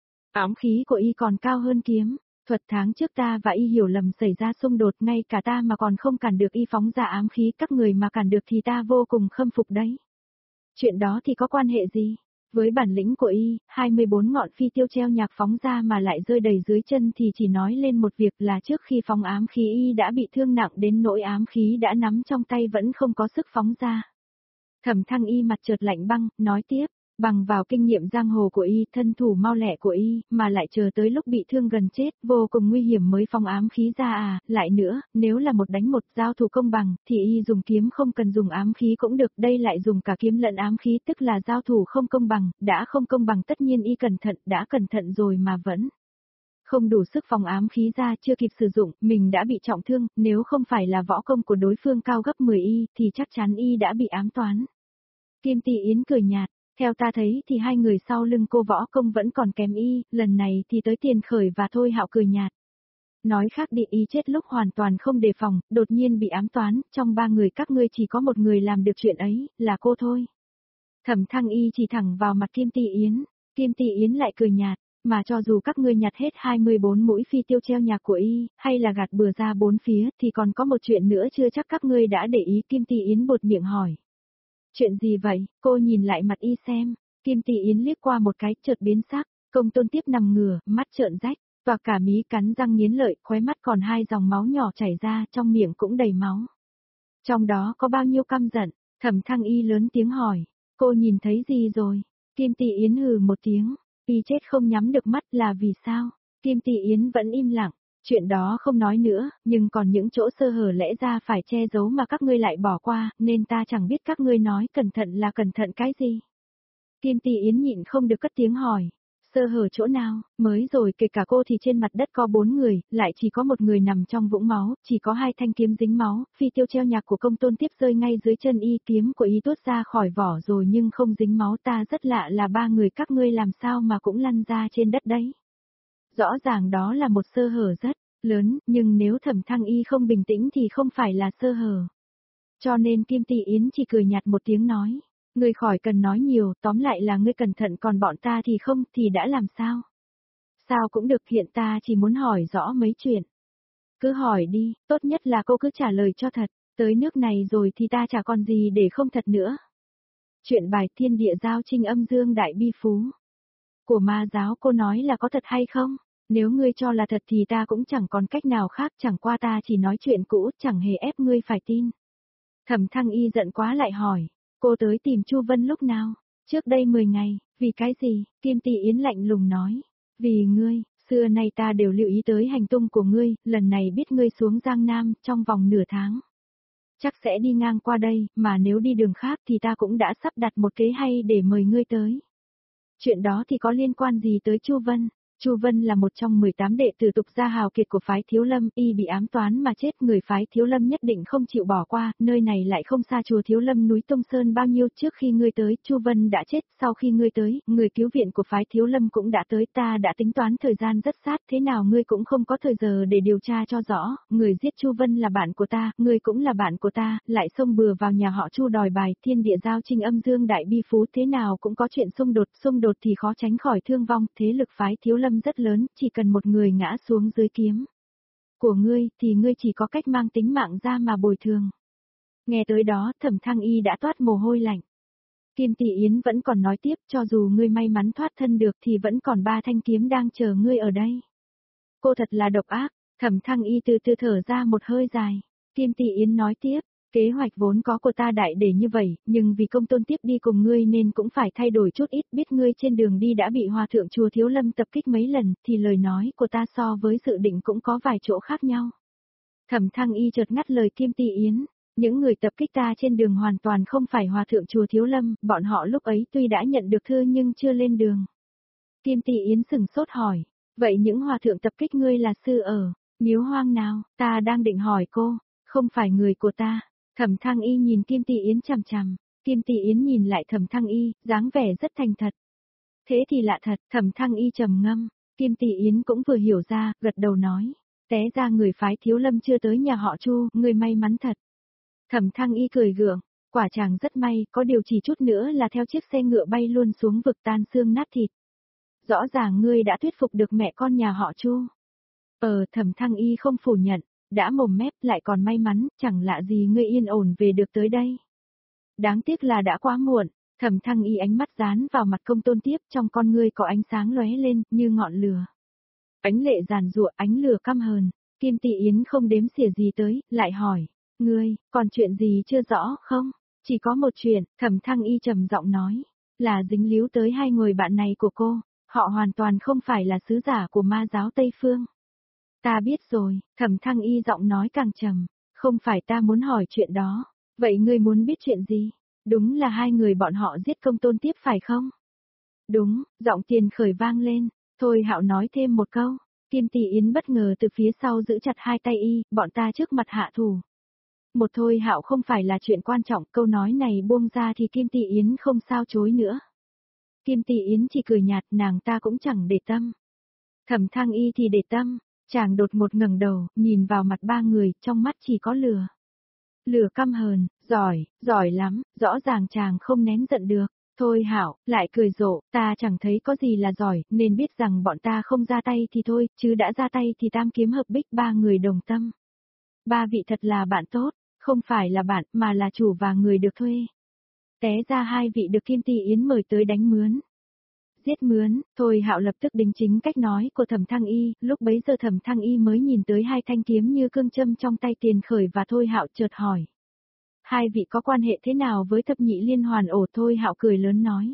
Ám khí của Y còn cao hơn kiếm. Thuật tháng trước ta và Y hiểu lầm xảy ra xung đột, ngay cả ta mà còn không cản được Y phóng ra ám khí, các người mà cản được thì ta vô cùng khâm phục đấy. Chuyện đó thì có quan hệ gì? Với bản lĩnh của Y, hai mươi bốn ngọn phi tiêu treo nhạc phóng ra mà lại rơi đầy dưới chân thì chỉ nói lên một việc là trước khi phóng ám khí Y đã bị thương nặng đến nỗi ám khí đã nắm trong tay vẫn không có sức phóng ra. Thẩm Thăng Y mặt chợt lạnh băng, nói tiếp, bằng vào kinh nghiệm giang hồ của Y, thân thủ mau lẹ của Y, mà lại chờ tới lúc bị thương gần chết, vô cùng nguy hiểm mới phóng ám khí ra à, lại nữa, nếu là một đánh một giao thủ công bằng, thì Y dùng kiếm không cần dùng ám khí cũng được, đây lại dùng cả kiếm lẫn ám khí tức là giao thủ không công bằng, đã không công bằng tất nhiên Y cẩn thận, đã cẩn thận rồi mà vẫn không đủ sức phóng ám khí ra, chưa kịp sử dụng, mình đã bị trọng thương, nếu không phải là võ công của đối phương cao gấp mười Y, thì chắc chắn Y đã bị ám toán. Kim Tỷ Yến cười nhạt, theo ta thấy thì hai người sau lưng cô võ công vẫn còn kém Y, lần này thì tới Tiền Khởi và Thôi Hạo cười nhạt. Nói khác đi, Y chết lúc hoàn toàn không đề phòng, đột nhiên bị ám toán, trong ba người các ngươi chỉ có một người làm được chuyện ấy, là cô thôi. Thẩm Thăng Y chỉ thẳng vào mặt Kim Tỷ Yến, Kim Tỷ Yến lại cười nhạt. Mà cho dù các ngươi nhặt hết hai mươi bốn mũi phi tiêu treo nhạc của Y, hay là gạt bừa ra bốn phía, thì còn có một chuyện nữa chưa chắc các ngươi đã để ý. Kim Tỷ Yến buột miệng hỏi. Chuyện gì vậy? Cô nhìn lại mặt Y xem. Kim Tỷ Yến liếc qua một cái, chợt biến sắc. Công Tôn Tiếp nằm ngửa, mắt trợn rách, và cả mí cắn răng nghiến lợi, khóe mắt còn hai dòng máu nhỏ chảy ra, trong miệng cũng đầy máu. Trong đó có bao nhiêu căm giận? Thẩm Thăng Y lớn tiếng hỏi. Cô nhìn thấy gì rồi? Kim Tỷ Yến hừ một tiếng. Y chết không nhắm được mắt là vì sao? Kim Tỷ Yến vẫn im lặng, chuyện đó không nói nữa, nhưng còn những chỗ sơ hở lẽ ra phải che giấu mà các ngươi lại bỏ qua, nên ta chẳng biết các ngươi nói cẩn thận là cẩn thận cái gì. Kim Tỷ Yến nhịn không được cất tiếng hỏi, Sơ hở chỗ nào, mới rồi kể cả cô thì trên mặt đất có bốn người, lại chỉ có một người nằm trong vũng máu, chỉ có hai thanh kiếm dính máu, phi tiêu treo nhạc của Công Tôn tiếp rơi ngay dưới chân y, kiếm của y tuốt ra khỏi vỏ rồi nhưng không dính máu, ta rất lạ là ba người các ngươi làm sao mà cũng lăn ra trên đất đấy. Rõ ràng đó là một sơ hở rất lớn, nhưng nếu Thẩm Thăng Y không bình tĩnh thì không phải là sơ hở. Cho nên Kim Tỷ Yến chỉ cười nhạt một tiếng nói. Ngươi khỏi cần nói nhiều, tóm lại là ngươi cẩn thận còn bọn ta thì không, thì đã làm sao? Sao cũng được, hiện ta chỉ muốn hỏi rõ mấy chuyện. Cứ hỏi đi, tốt nhất là cô cứ trả lời cho thật, tới nước này rồi thì ta chả còn gì để không thật nữa. Chuyện bài thiên địa giao trinh âm dương đại bi phú. Của ma giáo cô nói là có thật hay không? Nếu ngươi cho là thật thì ta cũng chẳng còn cách nào khác, chẳng qua ta chỉ nói chuyện cũ, chẳng hề ép ngươi phải tin. Thẩm Thăng Y giận quá lại hỏi. Cô tới tìm Chu Vân lúc nào? Trước đây mười ngày, vì cái gì? Kim Tỷ Yến lạnh lùng nói. Vì ngươi, xưa nay ta đều lưu ý tới hành tung của ngươi, lần này biết ngươi xuống Giang Nam, trong vòng nửa tháng. Chắc sẽ đi ngang qua đây, mà nếu đi đường khác thì ta cũng đã sắp đặt một kế hay để mời ngươi tới. Chuyện đó thì có liên quan gì tới Chu Vân? Chu Vân là một trong mười tám đệ tử tục gia hào kiệt của phái Thiếu Lâm, y bị ám toán mà chết, người phái Thiếu Lâm nhất định không chịu bỏ qua, nơi này lại không xa chùa Thiếu Lâm núi Tông Sơn bao nhiêu, trước khi ngươi tới, Chu Vân đã chết, sau khi ngươi tới, người cứu viện của phái Thiếu Lâm cũng đã tới, ta đã tính toán thời gian rất sát, thế nào ngươi cũng không có thời giờ để điều tra cho rõ, người giết Chu Vân là bạn của ta, ngươi cũng là bạn của ta, lại xông bừa vào nhà họ Chu đòi bài, thiên địa giao trinh âm dương đại bi phú, thế nào cũng có chuyện xung đột, xung đột thì khó tránh khỏi thương vong, thế lực phái Thiếu Lâm rất lớn, chỉ cần một người ngã xuống dưới kiếm của ngươi, thì ngươi chỉ có cách mang tính mạng ra mà bồi thường. Nghe tới đó, Thẩm Thăng Y đã toát mồ hôi lạnh. Kim Tỷ Yến vẫn còn nói tiếp, cho dù ngươi may mắn thoát thân được thì vẫn còn ba thanh kiếm đang chờ ngươi ở đây. Cô thật là độc ác. Thẩm Thăng Y từ từ thở ra một hơi dài. Kim Tỷ Yến nói tiếp. Kế hoạch vốn có của ta đại để như vậy, nhưng vì Công Tôn tiếp đi cùng ngươi nên cũng phải thay đổi chút ít, biết ngươi trên đường đi đã bị hòa thượng chùa Thiếu Lâm tập kích mấy lần, thì lời nói của ta so với dự định cũng có vài chỗ khác nhau. Thẩm Thăng Y chợt ngắt lời Kim Tỷ Yến, những người tập kích ta trên đường hoàn toàn không phải hòa thượng chùa Thiếu Lâm, bọn họ lúc ấy tuy đã nhận được thư nhưng chưa lên đường. Kim Tỷ Yến sừng sốt hỏi, vậy những hòa thượng tập kích ngươi là sư ở miếu hoang nào? Ta đang định hỏi cô, không phải người của ta. Thẩm Thăng Y nhìn Kim Tỷ Yến chằm chằm, Kim Tỷ Yến nhìn lại Thẩm Thăng Y, dáng vẻ rất thành thật. Thế thì lạ thật, Thẩm Thăng Y trầm ngâm, Kim Tỷ Yến cũng vừa hiểu ra, gật đầu nói, té ra người phái Thiếu Lâm chưa tới nhà họ Chu, người may mắn thật. Thẩm Thăng Y cười gượng, quả chàng rất may, có điều chỉ chút nữa là theo chiếc xe ngựa bay luôn xuống vực tan xương nát thịt. Rõ ràng ngươi đã thuyết phục được mẹ con nhà họ Chu. Ờ, Thẩm Thăng Y không phủ nhận. Đã mồm mép lại còn may mắn, chẳng lạ gì ngươi yên ổn về được tới đây. Đáng tiếc là đã quá muộn, Thẩm Thăng Y ánh mắt dán vào mặt Công Tôn tiếp, trong con ngươi có ánh sáng lóe lên, như ngọn lửa. Ánh lệ giàn giụa, ánh lửa căm hờn, Kim Tỷ Yến không đếm xỉa gì tới, lại hỏi, ngươi, còn chuyện gì chưa rõ không? Chỉ có một chuyện, Thẩm Thăng Y trầm giọng nói, là dính líu tới hai người bạn này của cô, họ hoàn toàn không phải là sứ giả của ma giáo Tây Phương. Ta biết rồi, Thẩm Thăng Y giọng nói càng trầm, không phải ta muốn hỏi chuyện đó, vậy ngươi muốn biết chuyện gì? Đúng là hai người bọn họ giết Công Tôn tiếp phải không? Đúng, giọng Tiền Khởi vang lên, Thôi Hạo nói thêm một câu, Kim Tỷ Yến bất ngờ từ phía sau giữ chặt hai tay y, bọn ta trước mặt hạ thủ. Một Thôi Hạo không phải là chuyện quan trọng, câu nói này buông ra thì Kim Tỷ Yến không sao chối nữa. Kim Tỷ Yến chỉ cười nhạt, nàng ta cũng chẳng để tâm. Thẩm Thăng Y thì để tâm. Chàng đột ngột ngẩng đầu, nhìn vào mặt ba người, trong mắt chỉ có lửa. Lửa căm hờn, giỏi, giỏi lắm, rõ ràng chàng không nén giận được. Thôi Hạo, lại cười rộ, ta chẳng thấy có gì là giỏi, nên biết rằng bọn ta không ra tay thì thôi, chứ đã ra tay thì tam kiếm hợp bích, ba người đồng tâm. Ba vị thật là bạn tốt, không phải là bạn, mà là chủ và người được thuê. Té ra hai vị được Kim Tỷ Yến mời tới đánh mướn. Giết mướn, Thôi Hạo lập tức đính chính cách nói của Thẩm Thăng Y, lúc bấy giờ Thẩm Thăng Y mới nhìn tới hai thanh kiếm như cương châm trong tay Tiền Khởi và Thôi Hạo chợt hỏi. Hai vị có quan hệ thế nào với thập nhị liên hoàn ổ? Thôi Hạo cười lớn nói.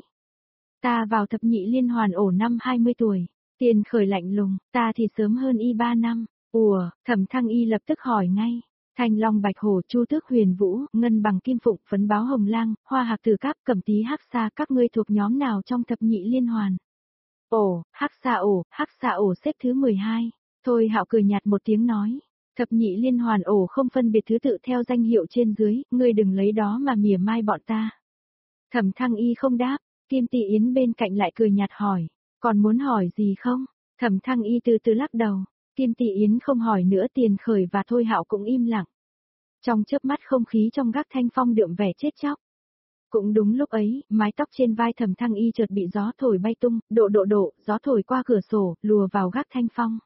Ta vào thập nhị liên hoàn ổ năm hai mươi tuổi, Tiền Khởi lạnh lùng, ta thì sớm hơn y ba năm. Ủa, Thẩm Thăng Y lập tức hỏi ngay. Thanh Long Bạch Hổ, Chu Tước Huyền Vũ, Ngân Bằng Kim Phụng, Phấn Báo Hồng Lang, Hoa Hạc Tử Cáp, Cẩm Tý Hắc Sa, các ngươi thuộc nhóm nào trong thập nhị liên hoàn? Ồ, hắc xà ổ, hắc xà ổ xếp thứ mười hai. Thôi Hạo cười nhạt một tiếng nói. Thập nhị liên hoàn ổ không phân biệt thứ tự theo danh hiệu trên dưới, ngươi đừng lấy đó mà mỉa mai bọn ta. Thẩm Thăng Y không đáp, Kim Tỷ Yến bên cạnh lại cười nhạt hỏi, còn muốn hỏi gì không? Thẩm Thăng Y từ từ lắc đầu, Kim Tỷ Yến không hỏi nữa, Tiền Khởi và Thôi Hạo cũng im lặng. Trong chớp mắt không khí trong Gác Thanh Phong đượm vẻ chết chóc. Cũng đúng lúc ấy, mái tóc trên vai Thẩm Thăng Y chợt bị gió thổi bay tung, độ độ độ, gió thổi qua cửa sổ, lùa vào Gác Thanh Phong.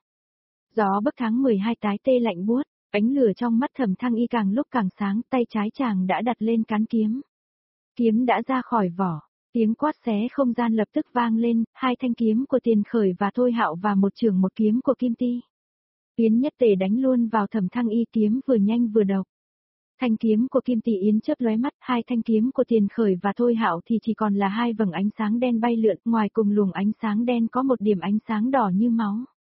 Gió bấc tháng mười hai tái tê lạnh buốt, ánh lửa trong mắt Thẩm Thăng Y càng lúc càng sáng, tay trái chàng đã đặt lên cán kiếm. Kiếm đã ra khỏi vỏ, tiếng quát xé không gian lập tức vang lên, hai thanh kiếm của Tiền Khởi và Thôi Hạo và một trường một kiếm của Kim Ti Yến nhất tề đánh luôn vào Thẩm Thăng Y, kiếm vừa nhanh vừa độc. Thanh kiếm của Kim Tỷ Yến chớp lóe mắt, hai thanh kiếm của Tiền Khởi và Thôi Hạo thì chỉ còn là hai vầng ánh sáng đen bay lượn, ngoài cùng luồng ánh sáng đen có một điểm ánh sáng đỏ như máu.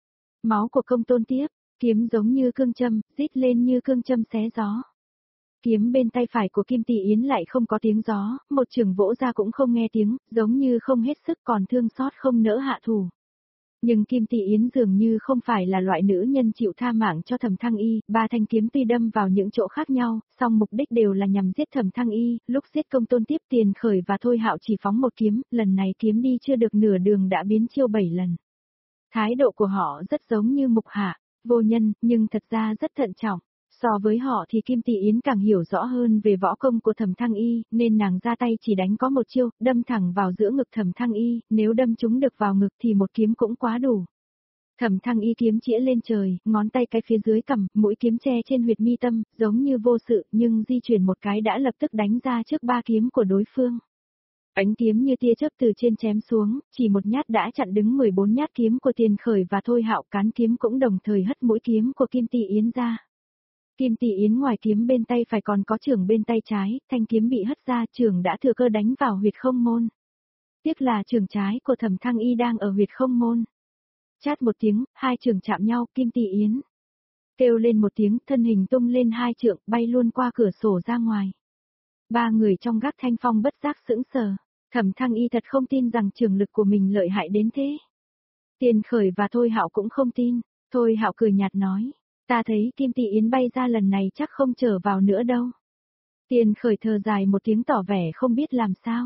Máu của Công Tôn Tiếp, kiếm giống như cương châm, rít lên như cương châm xé gió. Kiếm bên tay phải của Kim Tỷ Yến lại không có tiếng gió, một trường vỗ ra cũng không nghe tiếng, giống như không hết sức còn thương xót không nỡ hạ thủ. Nhưng Kim Tỷ Yến dường như không phải là loại nữ nhân chịu tha mạng cho Thẩm Thăng Y, ba thanh kiếm tuy đâm vào những chỗ khác nhau, song mục đích đều là nhằm giết Thẩm Thăng Y, lúc giết Công Tôn Tiếp, Tiền Khởi và Thôi Hạo chỉ phóng một kiếm, lần này kiếm đi chưa được nửa đường đã biến chiêu bảy lần. Thái độ của họ rất giống như mục hạ, vô nhân, nhưng thật ra rất thận trọng. So với họ thì Kim Tỷ Yến càng hiểu rõ hơn về võ công của Thẩm Thăng Y, nên nàng ra tay chỉ đánh có một chiêu, đâm thẳng vào giữa ngực Thẩm Thăng Y, nếu đâm trúng được vào ngực thì một kiếm cũng quá đủ. Thẩm Thăng Y kiếm chĩa lên trời, ngón tay cái phía dưới cằm, mũi kiếm che trên huyệt mi tâm, giống như vô sự, nhưng di chuyển một cái đã lập tức đánh ra trước ba kiếm của đối phương. Ánh kiếm như tia chớp từ trên chém xuống, chỉ một nhát đã chặn đứng mười bốn nhát kiếm của Tiền Khởi và Thôi Hạo, cán kiếm cũng đồng thời hất mũi kiếm của Kim Tỷ Yến ra. Kim Tỷ Yến ngoài kiếm bên tay phải còn có chưởng bên tay trái, thanh kiếm bị hất ra, chưởng đã thừa cơ đánh vào huyệt không môn. Tiếc là chưởng trái của Thẩm Thăng Y đang ở huyệt không môn. Chát một tiếng, hai chưởng chạm nhau, Kim Tỷ Yến kêu lên một tiếng, thân hình tung lên hai trượng, bay luôn qua cửa sổ ra ngoài. Ba người trong Gác Thanh Phong bất giác sững sờ, Thẩm Thăng Y thật không tin rằng trường lực của mình lợi hại đến thế. Tiền Khởi và Thôi Hạo cũng không tin, Thôi Hạo cười nhạt nói, ta thấy Kim Tỷ Yến bay ra lần này chắc không trở vào nữa đâu. Tiền Khởi thở dài một tiếng tỏ vẻ không biết làm sao.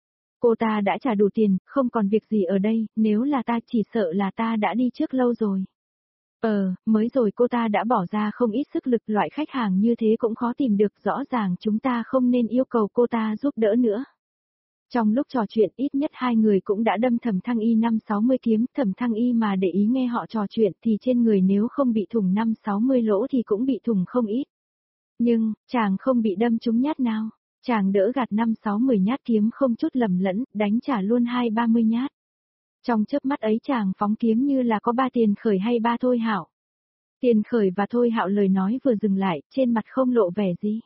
Cô ta đã trả đủ tiền, không còn việc gì ở đây, nếu là ta chỉ sợ là ta đã đi trước lâu rồi. Ờ, mới rồi cô ta đã bỏ ra không ít sức lực, loại khách hàng như thế cũng khó tìm được, rõ ràng chúng ta không nên yêu cầu cô ta giúp đỡ nữa. Trong lúc trò chuyện ít nhất hai người cũng đã đâm Thẩm Thăng Y năm sáu mươi kiếm, Thẩm Thăng Y mà để ý nghe họ trò chuyện thì trên người nếu không bị thủng năm sáu mươi lỗ thì cũng bị thủng không ít. Nhưng, chàng không bị đâm trúng nhát nào, chàng đỡ gạt năm sáu mươi nhát kiếm không chút lầm lẫn, đánh trả luôn hai ba mươi nhát. Trong chớp mắt ấy chàng phóng kiếm như là có ba Tiền Khởi hay ba Thôi Hạo. Tiền Khởi và Thôi Hạo lời nói vừa dừng lại, trên mặt không lộ vẻ gì.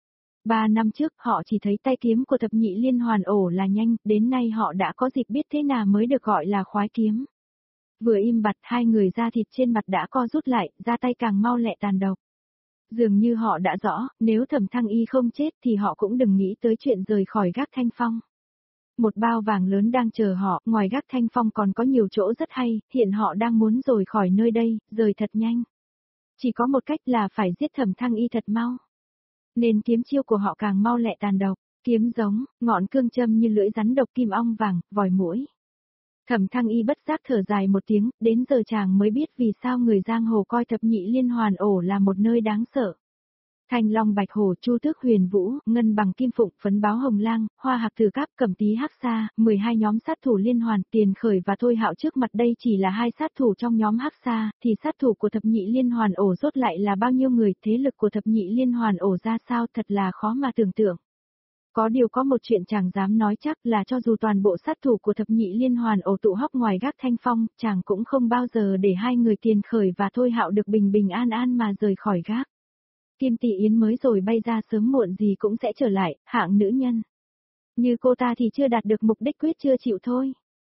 Ba năm trước họ chỉ thấy tay kiếm của thập nhị liên hoàn ổ là nhanh, đến nay họ đã có dịp biết thế nào mới được gọi là khoái kiếm. Vừa im bặt hai người da thịt trên mặt đã co rút lại, ra tay càng mau lẹ tàn độc. Dường như họ đã rõ, nếu Thẩm Thăng Y không chết thì họ cũng đừng nghĩ tới chuyện rời khỏi Gác Thanh Phong. Một bao vàng lớn đang chờ họ, ngoài Gác Thanh Phong còn có nhiều chỗ rất hay, hiện họ đang muốn rời khỏi nơi đây, rời thật nhanh. Chỉ có một cách là phải giết Thẩm Thăng Y thật mau. Nên kiếm chiêu của họ càng mau lẹ tàn độc, kiếm giống, ngọn cương châm như lưỡi rắn độc, kim ong vàng, vòi muỗi. Thẩm Thăng Y bất giác thở dài một tiếng, đến giờ chàng mới biết vì sao người giang hồ coi thập nhị liên hoàn ổ là một nơi đáng sợ. Thanh long bạch hổ, chu tước huyền vũ, ngân bằng kim phụng, phấn báo hồng lang, hoa hạc tử cáp, cẩm tý hắc sa, mười hai nhóm sát thủ liên hoàn, Tiền Khởi và Thôi Hạo trước mặt đây chỉ là hai sát thủ trong nhóm hắc sa, thì sát thủ của thập nhị liên hoàn ổ rốt lại là bao nhiêu người, thế lực của thập nhị liên hoàn ổ ra sao thật là khó mà tưởng tượng. Có điều có một chuyện chàng dám nói chắc là cho dù toàn bộ sát thủ của thập nhị liên hoàn ổ tụ họp ngoài Gác Thanh Phong, chàng cũng không bao giờ để hai người Tiền Khởi và Thôi Hạo được bình bình an an mà rời khỏi gác. Kim Tỷ Yến mới rồi bay ra, sớm muộn gì cũng sẽ trở lại, hạng nữ nhân. Như cô ta thì chưa đạt được mục đích, quyết chưa chịu thôi.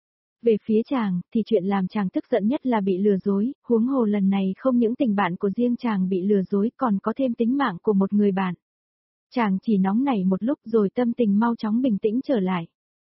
Về phía chàng, thì chuyện làm chàng tức giận nhất là bị lừa dối, huống hồ lần này không những tình bạn của riêng chàng bị lừa dối còn có thêm tính mạng của một người bạn. Chàng chỉ nóng nảy một lúc rồi tâm tình mau chóng bình tĩnh trở lại.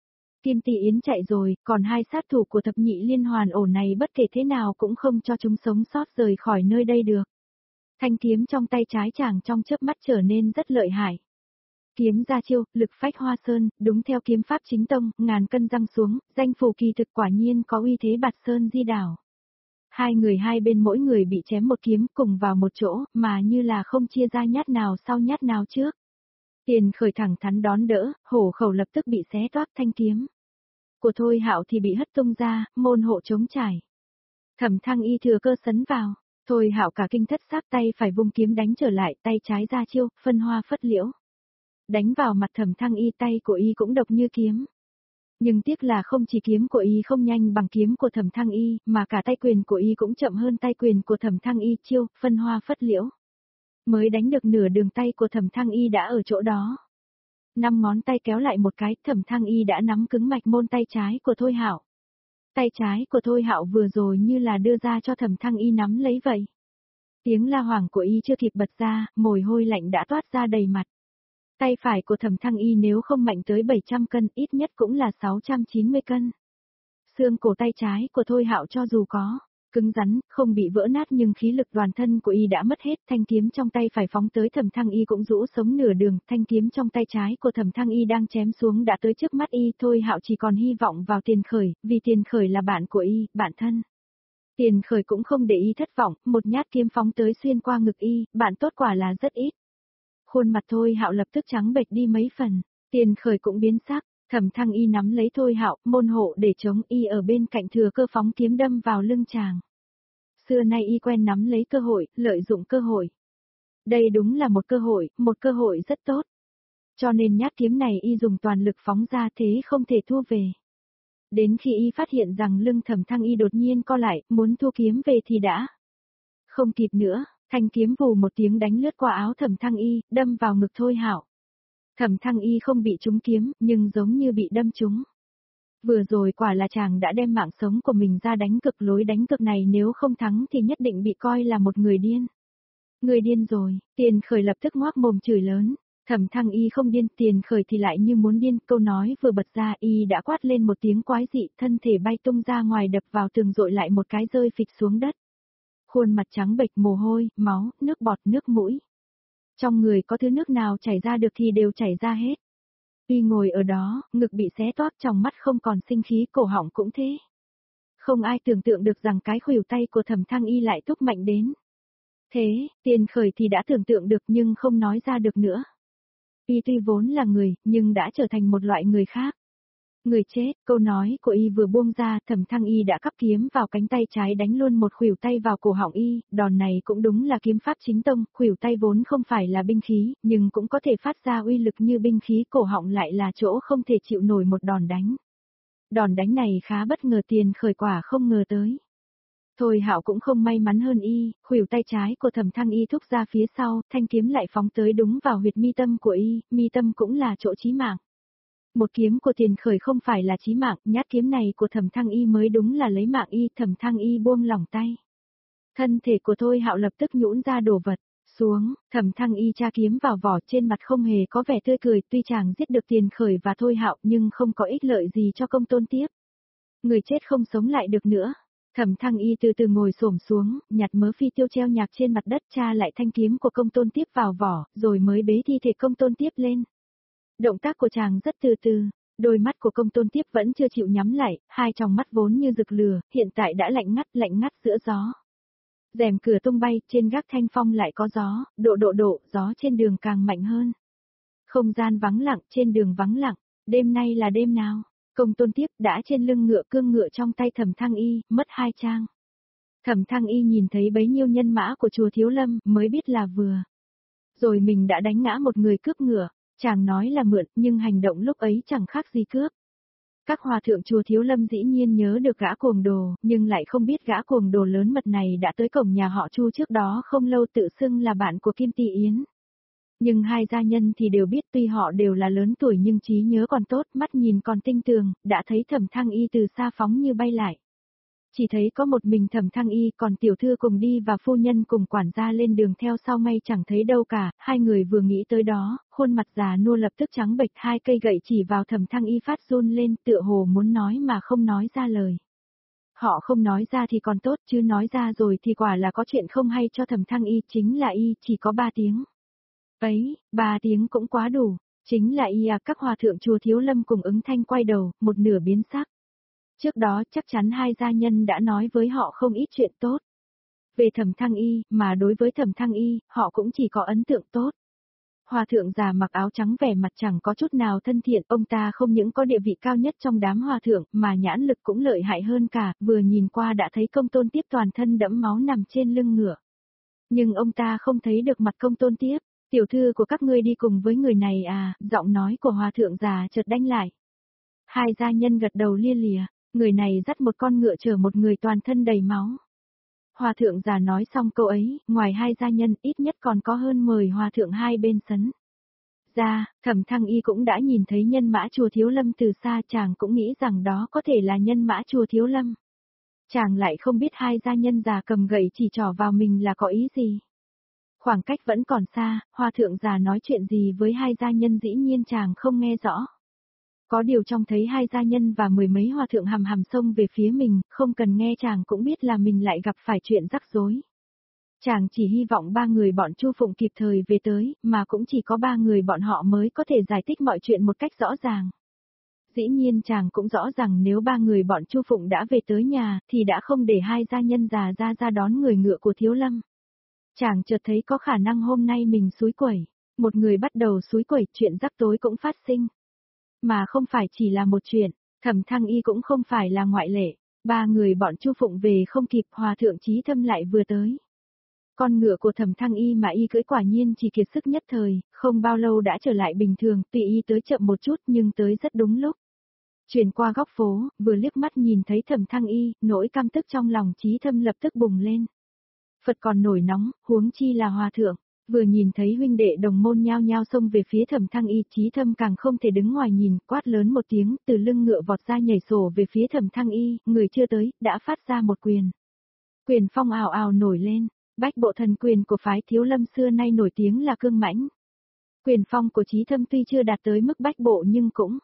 Kim Tỷ Yến chạy rồi, còn hai sát thủ của thập nhị liên hoàn ổ này bất kể thế nào cũng không cho chúng sống sót rời khỏi nơi đây được. Thanh kiếm trong tay trái chàng trong chớp mắt trở nên rất lợi hại. Kiếm ra chiêu, lực phách hoa sơn, đúng theo kiếm pháp chính tông, ngàn cân răng xuống, danh phù kỳ thực quả nhiên có uy thế bạt sơn di đảo. Hai người hai bên mỗi người bị chém một kiếm cùng vào một chỗ, mà như là không chia ra nhát nào sau nhát nào trước. Tiền Khởi thẳng thắn đón đỡ, hổ khẩu lập tức bị xé toác thanh kiếm. Của Thôi Hạo thì bị hất tung ra, môn hộ chống trải. Thẩm Thăng Y thừa cơ sấn vào, Thôi Hạo cả kinh thất xác tay phải vung kiếm đánh trở lại, tay trái ra chiêu, phân hoa phất liễu. Đánh vào mặt Thẩm Thăng Y, tay của y cũng độc như kiếm. Nhưng tiếc là không chỉ kiếm của y không nhanh bằng kiếm của Thẩm Thăng Y, mà cả tay quyền của y cũng chậm hơn tay quyền của Thẩm Thăng Y, chiêu, phân hoa phất liễu. Mới đánh được nửa đường, tay của Thẩm Thăng Y đã ở chỗ đó. Năm ngón tay kéo lại một cái, Thẩm Thăng Y đã nắm cứng mạch môn tay trái của Thôi Hạo. Tay trái của Thôi Hạo vừa rồi như là đưa ra cho Thẩm Thăng Y nắm lấy vậy. Tiếng la hoảng của y chưa kịp bật ra, mồ hôi lạnh đã toát ra đầy mặt. Tay phải của Thẩm Thăng Y nếu không mạnh tới bảy trăm cân, ít nhất cũng là sáu trăm chín mươi cân. Xương cổ tay trái của Thôi Hạo cho dù có cứng rắn, không bị vỡ nát nhưng khí lực toàn thân của y đã mất hết, thanh kiếm trong tay phải phóng tới Thẩm Thăng Y cũng rũ sống nửa đường, thanh kiếm trong tay trái của Thẩm Thăng Y đang chém xuống đã tới trước mắt y, Thôi Hạo chỉ còn hy vọng vào Tiền Khởi, vì Tiền Khởi là bạn của y, bạn thân. Tiền Khởi cũng không để y thất vọng, một nhát kiếm phóng tới xuyên qua ngực y, bạn tốt quả là rất ít. Khuôn mặt Thôi Hạo lập tức trắng bệch đi mấy phần, Tiền Khởi cũng biến sắc. Thẩm Thăng Y nắm lấy Thôi Hạo, môn hộ để chống y ở bên cạnh thừa cơ phóng kiếm đâm vào lưng chàng. Xưa nay y quen nắm lấy cơ hội, lợi dụng cơ hội. Đây đúng là một cơ hội, một cơ hội rất tốt. Cho nên nhát kiếm này y dùng toàn lực phóng ra thế không thể thua về. Đến khi y phát hiện rằng lưng Thẩm Thăng Y đột nhiên co lại, muốn thua kiếm về thì đã không kịp nữa, thanh kiếm vù một tiếng đánh lướt qua áo Thẩm Thăng Y, đâm vào ngực Thôi Hạo. Thẩm Thăng Y không bị trúng kiếm, nhưng giống như bị đâm trúng. Vừa rồi quả là chàng đã đem mạng sống của mình ra đánh cực, lối đánh cực này nếu không thắng thì nhất định bị coi là một người điên. Người điên rồi, Tiền Khởi lập tức ngoác mồm chửi lớn. Thẩm Thăng Y không điên, Tiền Khởi thì lại như muốn điên, câu nói vừa bật ra y đã quát lên một tiếng quái dị, thân thể bay tung ra ngoài đập vào tường dội lại một cái rơi phịch xuống đất. Khuôn mặt trắng bệch, mồ hôi, máu, nước bọt, nước mũi. Trong người có thứ nước nào chảy ra được thì đều chảy ra hết. Y ngồi ở đó, ngực bị xé toác, trong mắt không còn sinh khí, cổ họng cũng thế. Không ai tưởng tượng được rằng cái khuỷu tay của Thẩm Thăng Y lại thúc mạnh đến. Thế, Tiền Khởi thì đã tưởng tượng được nhưng không nói ra được nữa. Y tuy vốn là người, nhưng đã trở thành một loại người khác. Người chết, câu nói của y vừa buông ra, Thẩm Thăng Y đã cắp kiếm vào cánh tay trái đánh luôn một khuỷu tay vào cổ họng y, đòn này cũng đúng là kiếm pháp chính tông, khuỷu tay vốn không phải là binh khí, nhưng cũng có thể phát ra uy lực như binh khí, cổ họng lại là chỗ không thể chịu nổi một đòn đánh. Đòn đánh này khá bất ngờ, Tiền Khởi quả không ngờ tới. Thôi Hạo cũng không may mắn hơn y, khuỷu tay trái của Thẩm Thăng Y thúc ra phía sau, thanh kiếm lại phóng tới đúng vào huyệt mi tâm của y, mi tâm cũng là chỗ chí mạng. Một kiếm của Tiền Khởi không phải là chí mạng, nhát kiếm này của Thẩm Thăng Y mới đúng là lấy mạng y, Thẩm Thăng Y buông lỏng tay. Thân thể của Thôi Hạo lập tức nhũn ra đổ vật, xuống, Thẩm Thăng Y tra kiếm vào vỏ, trên mặt không hề có vẻ tươi cười, tuy chàng giết được Tiền Khởi và Thôi Hạo nhưng không có ích lợi gì cho công tôn tiếp. Người chết không sống lại được nữa. Thẩm Thăng Y từ từ ngồi xổm xuống, nhặt mớ phi tiêu treo nhạc trên mặt đất, tra lại thanh kiếm của công tôn tiếp vào vỏ, rồi mới bế thi thể công tôn tiếp lên. Động tác của chàng rất từ từ, đôi mắt của công tôn tiếp vẫn chưa chịu nhắm lại, hai tròng mắt vốn như rực lửa, hiện tại đã lạnh ngắt, lạnh ngắt giữa gió. Rèm cửa tung bay, trên gác thanh phong lại có gió, độ độ độ, gió trên đường càng mạnh hơn. Không gian vắng lặng, trên đường vắng lặng, đêm nay là đêm nào? Công tôn tiếp đã trên lưng ngựa, cương ngựa trong tay Thẩm Thăng Y, mất hai trang. Thẩm Thăng Y nhìn thấy bấy nhiêu nhân mã của chùa Thiếu Lâm, mới biết là vừa. Rồi mình đã đánh ngã một người cướp ngựa, chàng nói là mượn, nhưng hành động lúc ấy chẳng khác gì cướp. Các hòa thượng chùa Thiếu Lâm dĩ nhiên nhớ được gã cuồng đồ, nhưng lại không biết gã cuồng đồ lớn mật này đã tới cổng nhà họ Chu trước đó không lâu, tự xưng là bạn của Kim Tỷ Yến. Nhưng hai gia nhân thì đều biết, tuy họ đều là lớn tuổi nhưng trí nhớ còn tốt, mắt nhìn còn tinh tường, đã thấy Thẩm Thăng Y từ xa phóng như bay lại. Chỉ thấy có một mình Thẩm Thăng Y còn tiểu thư cùng đi và phu nhân cùng quản gia lên đường theo sau may chẳng thấy đâu cả, hai người vừa nghĩ tới đó, khuôn mặt già nua lập tức trắng bệch, hai cây gậy chỉ vào Thẩm Thăng Y phát run lên, tựa hồ muốn nói mà không nói ra lời. Họ không nói ra thì còn tốt, chứ nói ra rồi thì quả là có chuyện không hay cho Thẩm Thăng Y, chính là y chỉ có ba tiếng. Ấy, ba tiếng cũng quá đủ, chính là y à. Các hòa thượng chùa Thiếu Lâm cùng ứng thanh quay đầu, một nửa biến sắc. Trước đó chắc chắn hai gia nhân đã nói với họ không ít chuyện tốt về Thẩm Thăng Y, mà đối với Thẩm Thăng Y, họ cũng chỉ có ấn tượng tốt. Hòa thượng già mặc áo trắng vẻ mặt chẳng có chút nào thân thiện, ông ta không những có địa vị cao nhất trong đám hòa thượng, mà nhãn lực cũng lợi hại hơn cả, vừa nhìn qua đã thấy Công Tôn Tiếp toàn thân đẫm máu nằm trên lưng ngựa. Nhưng ông ta không thấy được mặt Công Tôn Tiếp. Tiểu thư của các ngươi đi cùng với người này à, giọng nói của hòa thượng già chợt đánh lại. Hai gia nhân gật đầu lia lịa, người này dắt một con ngựa chở một người toàn thân đầy máu. Hòa thượng già nói xong câu ấy, ngoài hai gia nhân ít nhất còn có hơn mười hòa thượng hai bên sấn. Ra, Thẩm Thăng Y cũng đã nhìn thấy nhân mã chùa Thiếu Lâm từ xa, chàng cũng nghĩ rằng đó có thể là nhân mã chùa Thiếu Lâm. Chàng lại không biết hai gia nhân già cầm gậy chỉ trỏ vào mình là có ý gì. Khoảng cách vẫn còn xa, hòa thượng già nói chuyện gì với hai gia nhân dĩ nhiên chàng không nghe rõ. Có điều trông thấy hai gia nhân và mười mấy hòa thượng hầm hầm xông về phía mình, không cần nghe chàng cũng biết là mình lại gặp phải chuyện rắc rối. Chàng chỉ hy vọng ba người bọn Chu Phụng kịp thời về tới, mà cũng chỉ có ba người bọn họ mới có thể giải thích mọi chuyện một cách rõ ràng. Dĩ nhiên chàng cũng rõ rằng nếu ba người bọn Chu Phụng đã về tới nhà, thì đã không để hai gia nhân già ra ra đón người ngựa của Thiếu Lâm. Chàng chợt thấy có khả năng hôm nay mình xúi quẩy, một người bắt đầu xúi quẩy, chuyện rắc rối cũng phát sinh. Mà không phải chỉ là một chuyện, Thẩm Thăng Y cũng không phải là ngoại lệ, ba người bọn Chu Phụng về không kịp, hòa thượng Chí Thâm lại vừa tới. Con ngựa của Thẩm Thăng Y mà y cưỡi quả nhiên chỉ kiệt sức nhất thời, không bao lâu đã trở lại bình thường, tuy y tới chậm một chút nhưng tới rất đúng lúc. Chuyển qua góc phố, vừa liếc mắt nhìn thấy Thẩm Thăng Y, nỗi căm tức trong lòng Chí Thâm lập tức bùng lên. Phật còn nổi nóng, huống chi là hòa thượng. Vừa nhìn thấy huynh đệ đồng môn nhao nhao xông về phía Thẩm Thăng Y, Chí Thâm càng không thể đứng ngoài nhìn, quát lớn một tiếng, từ lưng ngựa vọt ra nhảy sổ về phía Thẩm Thăng Y, người chưa tới, đã phát ra một quyền. Quyền phong ào ào nổi lên, bách bộ thần quyền của phái Thiếu Lâm xưa nay nổi tiếng là cương mãnh. Quyền phong của Chí Thâm tuy chưa đạt tới mức bách bộ nhưng cũng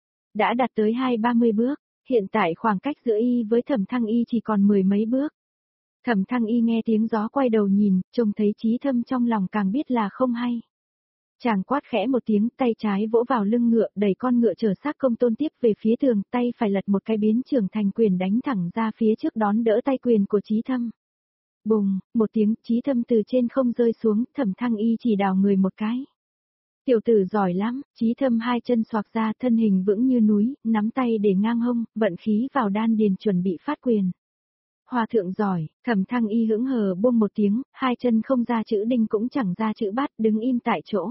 đã đạt tới hai ba mươi bước, hiện tại khoảng cách giữa y với Thẩm Thăng Y chỉ còn mười mấy bước. Thẩm Thăng Y nghe tiếng gió quay đầu nhìn, trông thấy Chí Thâm trong lòng càng biết là không hay. Chàng quát khẽ một tiếng, tay trái vỗ vào lưng ngựa, đẩy con ngựa chở xác Công Tôn Tiếp về phía tường, tay phải lật một cái biến trưởng thành quyền đánh thẳng ra phía trước đón đỡ tay quyền của Chí Thâm. Bùng, một tiếng, Chí Thâm từ trên không rơi xuống, Thẩm Thăng Y chỉ đào người một cái. Tiểu tử giỏi lắm, Chí Thâm hai chân xoạc ra, thân hình vững như núi, nắm tay để ngang hông, vận khí vào đan điền chuẩn bị phát quyền. Hòa thượng giỏi, Thẩm Thăng Y hững hờ buông một tiếng, hai chân không ra chữ đinh cũng chẳng ra chữ bát, đứng im tại chỗ.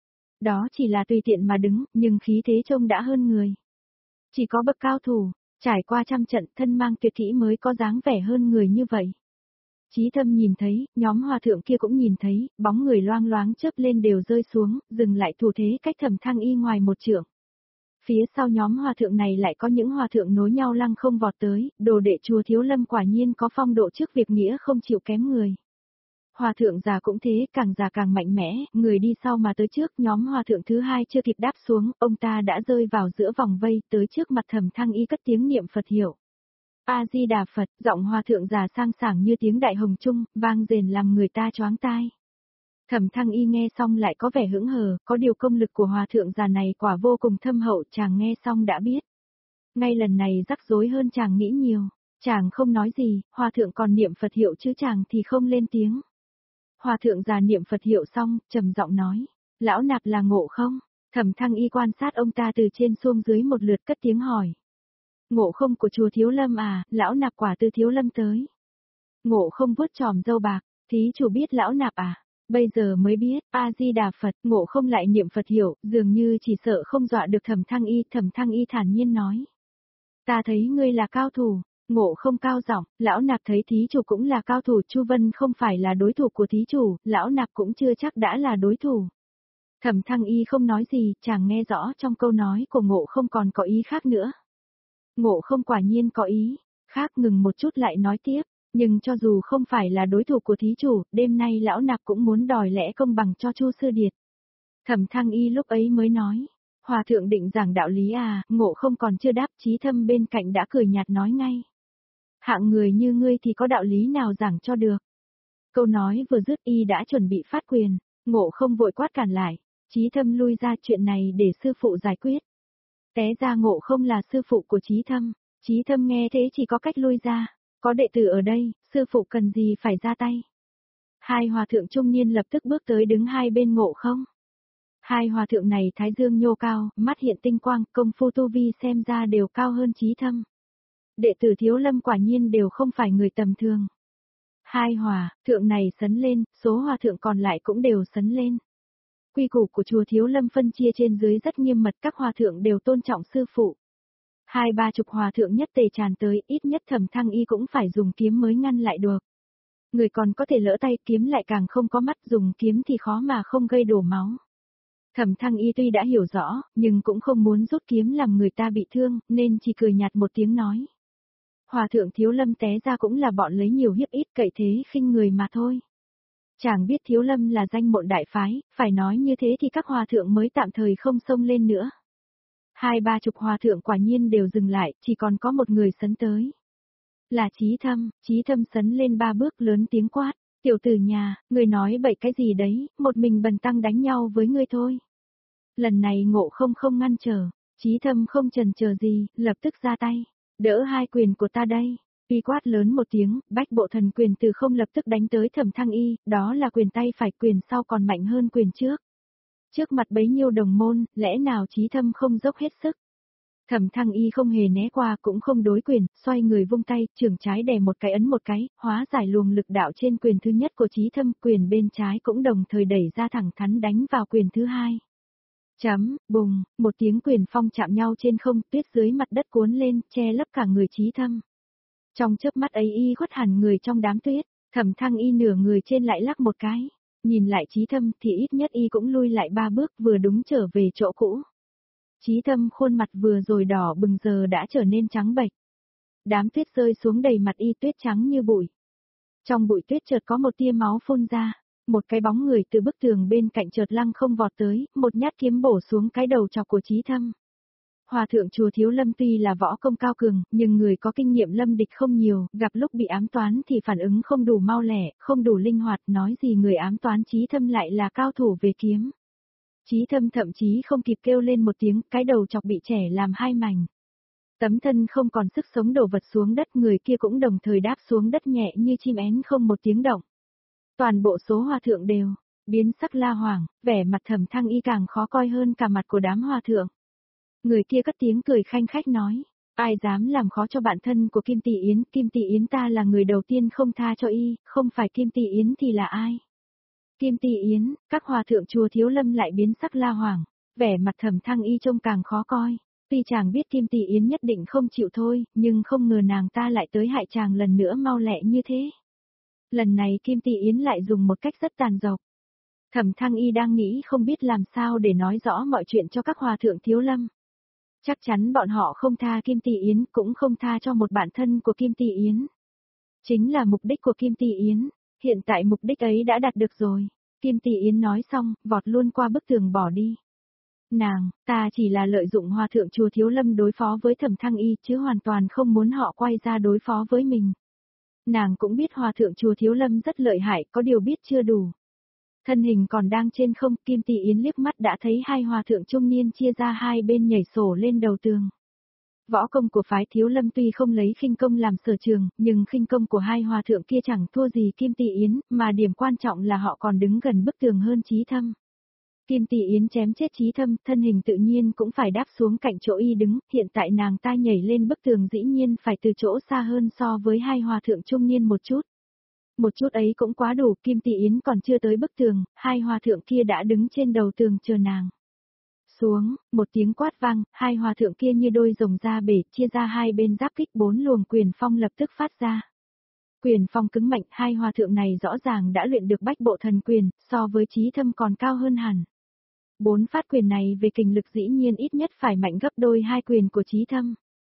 Đó chỉ là tùy tiện mà đứng, nhưng khí thế trông đã hơn người. Chỉ có bậc cao thủ, trải qua trăm trận thân mang tuyệt kỹ mới có dáng vẻ hơn người như vậy. Chí Thâm nhìn thấy, nhóm hòa thượng kia cũng nhìn thấy, bóng người loang loáng chớp lên đều rơi xuống, dừng lại thủ thế cách Thẩm Thăng Y ngoài một trượng. Phía sau nhóm hòa thượng này lại có những hòa thượng nối nhau lăng không vọt tới, đồ đệ chùa Thiếu Lâm quả nhiên có phong độ trước việc nghĩa không chịu kém người. Hòa thượng già cũng thế, càng già càng mạnh mẽ, người đi sau mà tới trước, nhóm hòa thượng thứ hai chưa kịp đáp xuống, ông ta đã rơi vào giữa vòng vây, tới trước mặt Thẩm Thăng Y cất tiếng niệm Phật hiệu. A-di-đà Phật, giọng hòa thượng già sang sảng như tiếng đại hồng trung, vang rền làm người ta choáng tai. Thẩm Thăng Y nghe xong lại có vẻ hững hờ, có điều công lực của hòa thượng già này quả vô cùng thâm hậu, chàng nghe xong đã biết. Ngay lần này rắc rối hơn chàng nghĩ nhiều, chàng không nói gì, hòa thượng còn niệm Phật hiệu chứ chàng thì không lên tiếng. Hòa thượng già niệm Phật hiệu xong, trầm giọng nói, lão nạp là Ngộ Không? Thẩm Thăng Y quan sát ông ta từ trên xuống dưới một lượt cất tiếng hỏi. Ngộ Không của chùa Thiếu Lâm à, lão nạp quả từ Thiếu Lâm tới. Ngộ Không vuốt tròm râu bạc, thí chủ biết lão nạp à? Bây giờ mới biết, A-di-đà Phật, Ngộ Không lại niệm Phật hiệu, dường như chỉ sợ không dọa được Thẩm Thăng Y, Thẩm Thăng Y thản nhiên nói. Ta thấy ngươi là cao thủ. Ngộ Không cao giọng, lão nạp thấy thí chủ cũng là cao thủ, Chu Vân không phải là đối thủ của thí chủ, lão nạp cũng chưa chắc đã là đối thủ. Thẩm Thăng Y không nói gì, chàng nghe rõ trong câu nói của Ngộ Không còn có ý khác nữa. Ngộ Không quả nhiên có ý, Khác ngừng một chút lại nói tiếp, nhưng cho dù không phải là đối thủ của thí chủ, đêm nay lão nạp cũng muốn đòi lẽ công bằng cho Chu sư điệt. Thẩm Thăng Y lúc ấy mới nói, hòa thượng định giảng đạo lý à, Ngộ Không còn chưa đáp, Chí Thâm bên cạnh đã cười nhạt nói ngay. Hạng người như ngươi thì có đạo lý nào giảng cho được. Câu nói vừa dứt y đã chuẩn bị phát quyền, Ngộ Không vội quát cản lại, Chí Thâm lui ra, chuyện này để sư phụ giải quyết. Té ra Ngộ Không là sư phụ của Chí Thâm, Chí Thâm nghe thế chỉ có cách lui ra, có đệ tử ở đây, sư phụ cần gì phải ra tay. Hai hòa thượng trung niên lập tức bước tới đứng hai bên Ngộ Không. Hai hòa thượng này thái dương nhô cao, mắt hiện tinh quang, công phu tu vi xem ra đều cao hơn Chí Thâm. Đệ tử Thiếu Lâm quả nhiên đều không phải người tầm thường. Hai hòa thượng này sấn lên, số hòa thượng còn lại cũng đều sấn lên. Quy củ của chùa Thiếu Lâm phân chia trên dưới rất nghiêm mật, các hòa thượng đều tôn trọng sư phụ. Hai ba chục hòa thượng nhất tề tràn tới, ít nhất Thẩm Thăng Y cũng phải dùng kiếm mới ngăn lại được. Người còn có thể lỡ tay, kiếm lại càng không có mắt, dùng kiếm thì khó mà không gây đổ máu. Thẩm Thăng Y tuy đã hiểu rõ, nhưng cũng không muốn rút kiếm làm người ta bị thương, nên chỉ cười nhạt một tiếng nói. Hòa thượng Thiếu Lâm té ra cũng là bọn lấy nhiều hiếp ít, cậy thế khinh người mà thôi. Chàng biết Thiếu Lâm là danh môn đại phái, phải nói như thế thì các hòa thượng mới tạm thời không xông lên nữa. Hai ba chục hòa thượng quả nhiên đều dừng lại, chỉ còn có một người sấn tới. Là Chí Thâm, Chí Thâm sấn lên ba bước lớn tiếng quát, tiểu tử nhà, người nói bậy cái gì đấy, một mình bần tăng đánh nhau với ngươi thôi. Lần này Ngộ Không không ngăn trở, Chí Thâm không chần chờ gì, lập tức ra tay, đỡ hai quyền của ta đây. Y quát lớn một tiếng, bách bộ thần quyền từ không lập tức đánh tới Thẩm Thăng Y, đó là quyền tay phải, quyền sau còn mạnh hơn quyền trước. Trước mặt bấy nhiêu đồng môn, lẽ nào Chí Thâm không dốc hết sức. Thẩm Thăng Y không hề né qua cũng không đối quyền, xoay người vung tay, trường trái đè một cái ấn một cái, hóa giải luồng lực đạo trên quyền thứ nhất của Chí Thâm, quyền bên trái cũng đồng thời đẩy ra thẳng thắn đánh vào quyền thứ hai. Chấm, bùng, một tiếng quyền phong chạm nhau trên không, tuyết dưới mặt đất cuốn lên, che lấp cả người Chí Thâm. Trong chớp mắt ấy y khuất hẳn người trong đám tuyết, Thẩm Thăng Y nửa người trên lại lắc một cái, nhìn lại Chí Thâm thì ít nhất y cũng lui lại ba bước, vừa đúng trở về chỗ cũ. Chí Thâm khuôn mặt vừa rồi đỏ bừng giờ đã trở nên trắng bệch. Đám tuyết rơi xuống đầy mặt y, tuyết trắng như bụi. Trong bụi tuyết chợt có một tia máu phun ra, một cái bóng người từ bức tường bên cạnh chợt lăng không vọt tới, một nhát kiếm bổ xuống cái đầu chọc của Chí Thâm. Hòa thượng chùa Thiếu Lâm tuy là võ công cao cường, nhưng người có kinh nghiệm lâm địch không nhiều, gặp lúc bị ám toán thì phản ứng không đủ mau lẻ, không đủ linh hoạt, nói gì người ám toán Chí Thâm lại là cao thủ về kiếm. Chí Thâm thậm chí không kịp kêu lên một tiếng, cái đầu chọc bị chẻ làm hai mảnh. Tấm thân không còn sức sống đổ vật xuống đất, người kia cũng đồng thời đáp xuống đất nhẹ như chim én không một tiếng động. Toàn bộ số hòa thượng đều biến sắc la hoảng, vẻ mặt Thẩm Thăng Y càng khó coi hơn cả mặt của đám hòa thượng. Người kia cất tiếng cười khanh khách nói, ai dám làm khó cho bạn thân của Kim Tỷ Yến, Kim Tỷ Yến ta là người đầu tiên không tha cho y, không phải Kim Tỷ Yến thì là ai? Kim Tỷ Yến, các hòa thượng chùa Thiếu Lâm lại biến sắc la hoảng, vẻ mặt Thẩm Thăng Y trông càng khó coi, tuy chàng biết Kim Tỷ Yến nhất định không chịu thôi, nhưng không ngờ nàng ta lại tới hại chàng lần nữa mau lẹ như thế. Lần này Kim Tỷ Yến lại dùng một cách rất tàn độc. Thẩm Thăng Y đang nghĩ không biết làm sao để nói rõ mọi chuyện cho các hòa thượng Thiếu Lâm. Chắc chắn bọn họ không tha Kim Tỷ Yến, cũng không tha cho một bạn thân của Kim Tỷ Yến. Chính là mục đích của Kim Tỷ Yến, hiện tại mục đích ấy đã đạt được rồi. Kim Tỷ Yến nói xong, vọt luôn qua bức tường bỏ đi. Nàng, ta chỉ là lợi dụng hòa thượng chùa Thiếu Lâm đối phó với Thẩm Thăng Y, chứ hoàn toàn không muốn họ quay ra đối phó với mình. Nàng cũng biết hòa thượng chùa Thiếu Lâm rất lợi hại, có điều biết chưa đủ. Thân hình còn đang trên không, Kim Tỷ Yến liếc mắt đã thấy hai hòa thượng trung niên chia ra hai bên nhảy sổ lên đầu tường. Võ công của phái Thiếu Lâm tuy không lấy khinh công làm sở trường, nhưng khinh công của hai hòa thượng kia chẳng thua gì Kim Tỷ Yến, mà điểm quan trọng là họ còn đứng gần bức tường hơn Chí Thâm. Kim Tỷ Yến chém chết Chí Thâm, thân hình tự nhiên cũng phải đáp xuống cạnh chỗ y đứng, hiện tại nàng ta nhảy lên bức tường dĩ nhiên phải từ chỗ xa hơn so với hai hòa thượng trung niên một chút. Một chút ấy cũng quá đủ, Kim Tỷ Yến còn chưa tới bức tường, hai hòa thượng kia đã đứng trên đầu tường chờ nàng. Xuống, một tiếng quát vang, hai hòa thượng kia như đôi rồng ra bể, chia ra hai bên giáp kích, bốn luồng quyền phong lập tức phát ra. Quyền phong cứng mạnh, hai hòa thượng này rõ ràng đã luyện được bách bộ thần quyền, so với Chí Thâm còn cao hơn hẳn. Bốn phát quyền này về kình lực dĩ nhiên ít nhất phải mạnh gấp đôi hai quyền của Chí Thâm.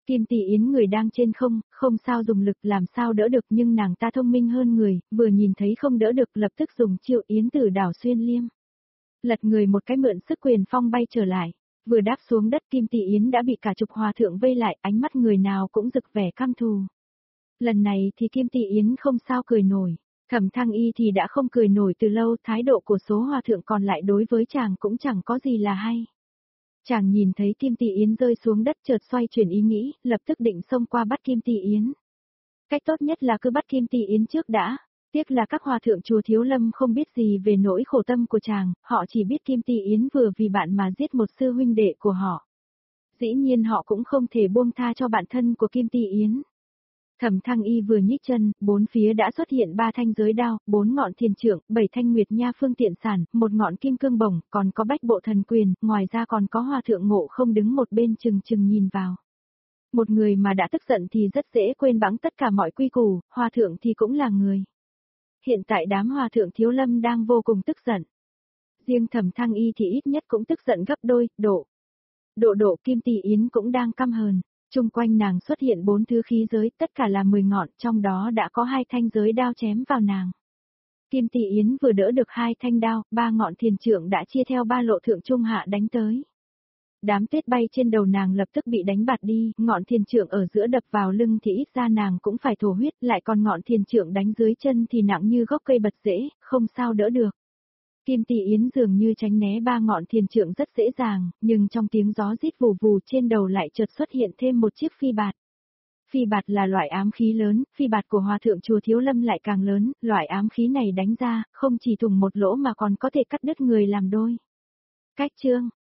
Kim Tỷ Yến người đang trên không, không sao dùng lực làm sao đỡ được nhưng nàng ta thông minh hơn người, vừa nhìn thấy không đỡ được lập tức dùng chiêu Yến Tử đảo xuyên liêm. Lật người một cái mượn sức quyền phong bay trở lại, vừa đáp xuống đất Kim Tỷ Yến đã bị cả chục hòa thượng vây lại, ánh mắt người nào cũng rực vẻ căm thù. Lần này thì Kim Tỷ Yến không sao cười nổi, Thẩm Thăng Y thì đã không cười nổi từ lâu, thái độ của số hòa thượng còn lại đối với chàng cũng chẳng có gì là hay. Chàng nhìn thấy Kim Tỷ Yến rơi xuống đất chợt xoay chuyển ý nghĩ, lập tức định xông qua bắt Kim Tỷ Yến. Cách tốt nhất là cứ bắt Kim Tỷ Yến trước đã, tiếc là các hòa thượng chùa Thiếu Lâm không biết gì về nỗi khổ tâm của chàng, họ chỉ biết Kim Tỷ Yến vừa vì bạn mà giết một sư huynh đệ của họ. Dĩ nhiên họ cũng không thể buông tha cho bạn thân của Kim Tỷ Yến. Thẩm Thăng Y vừa nhích chân, bốn phía đã xuất hiện ba thanh giới đao, bốn ngọn thiền trượng, bảy thanh nguyệt nha phương tiện sản, một ngọn kim cương bổng, còn có bách bộ thần quyền, ngoài ra còn có hòa thượng Ngộ Không đứng một bên chừng chừng nhìn vào. Một người mà đã tức giận thì rất dễ quên bẵng tất cả mọi quy củ, hòa thượng thì cũng là người. Hiện tại đám hòa thượng Thiếu Lâm đang vô cùng tức giận. Riêng Thẩm Thăng Y thì ít nhất cũng tức giận gấp đôi, độ. Độ độ Kim Tỷ Yến cũng đang căm hờn. Trung quanh nàng xuất hiện bốn thứ khí giới, tất cả là mười ngọn, trong đó đã có hai thanh giới đao chém vào nàng. Kim Tỷ Yến vừa đỡ được hai thanh đao, ba ngọn thiền trượng đã chia theo ba lộ thượng trung hạ đánh tới. Đám tuyết bay trên đầu nàng lập tức bị đánh bạt đi, ngọn thiền trượng ở giữa đập vào lưng thì ít ra nàng cũng phải thổ huyết, lại còn ngọn thiền trượng đánh dưới chân thì nặng như gốc cây bật rễ, không sao đỡ được. Kim Tỷ Yến dường như tránh né ba ngọn thiền trượng rất dễ dàng, nhưng trong tiếng gió rít vù vù trên đầu lại chợt xuất hiện thêm một chiếc phi bạt. Phi bạt là loại ám khí lớn, phi bạt của hòa thượng chùa Thiếu Lâm lại càng lớn, loại ám khí này đánh ra, không chỉ thủng một lỗ mà còn có thể cắt đứt người làm đôi. Cách chương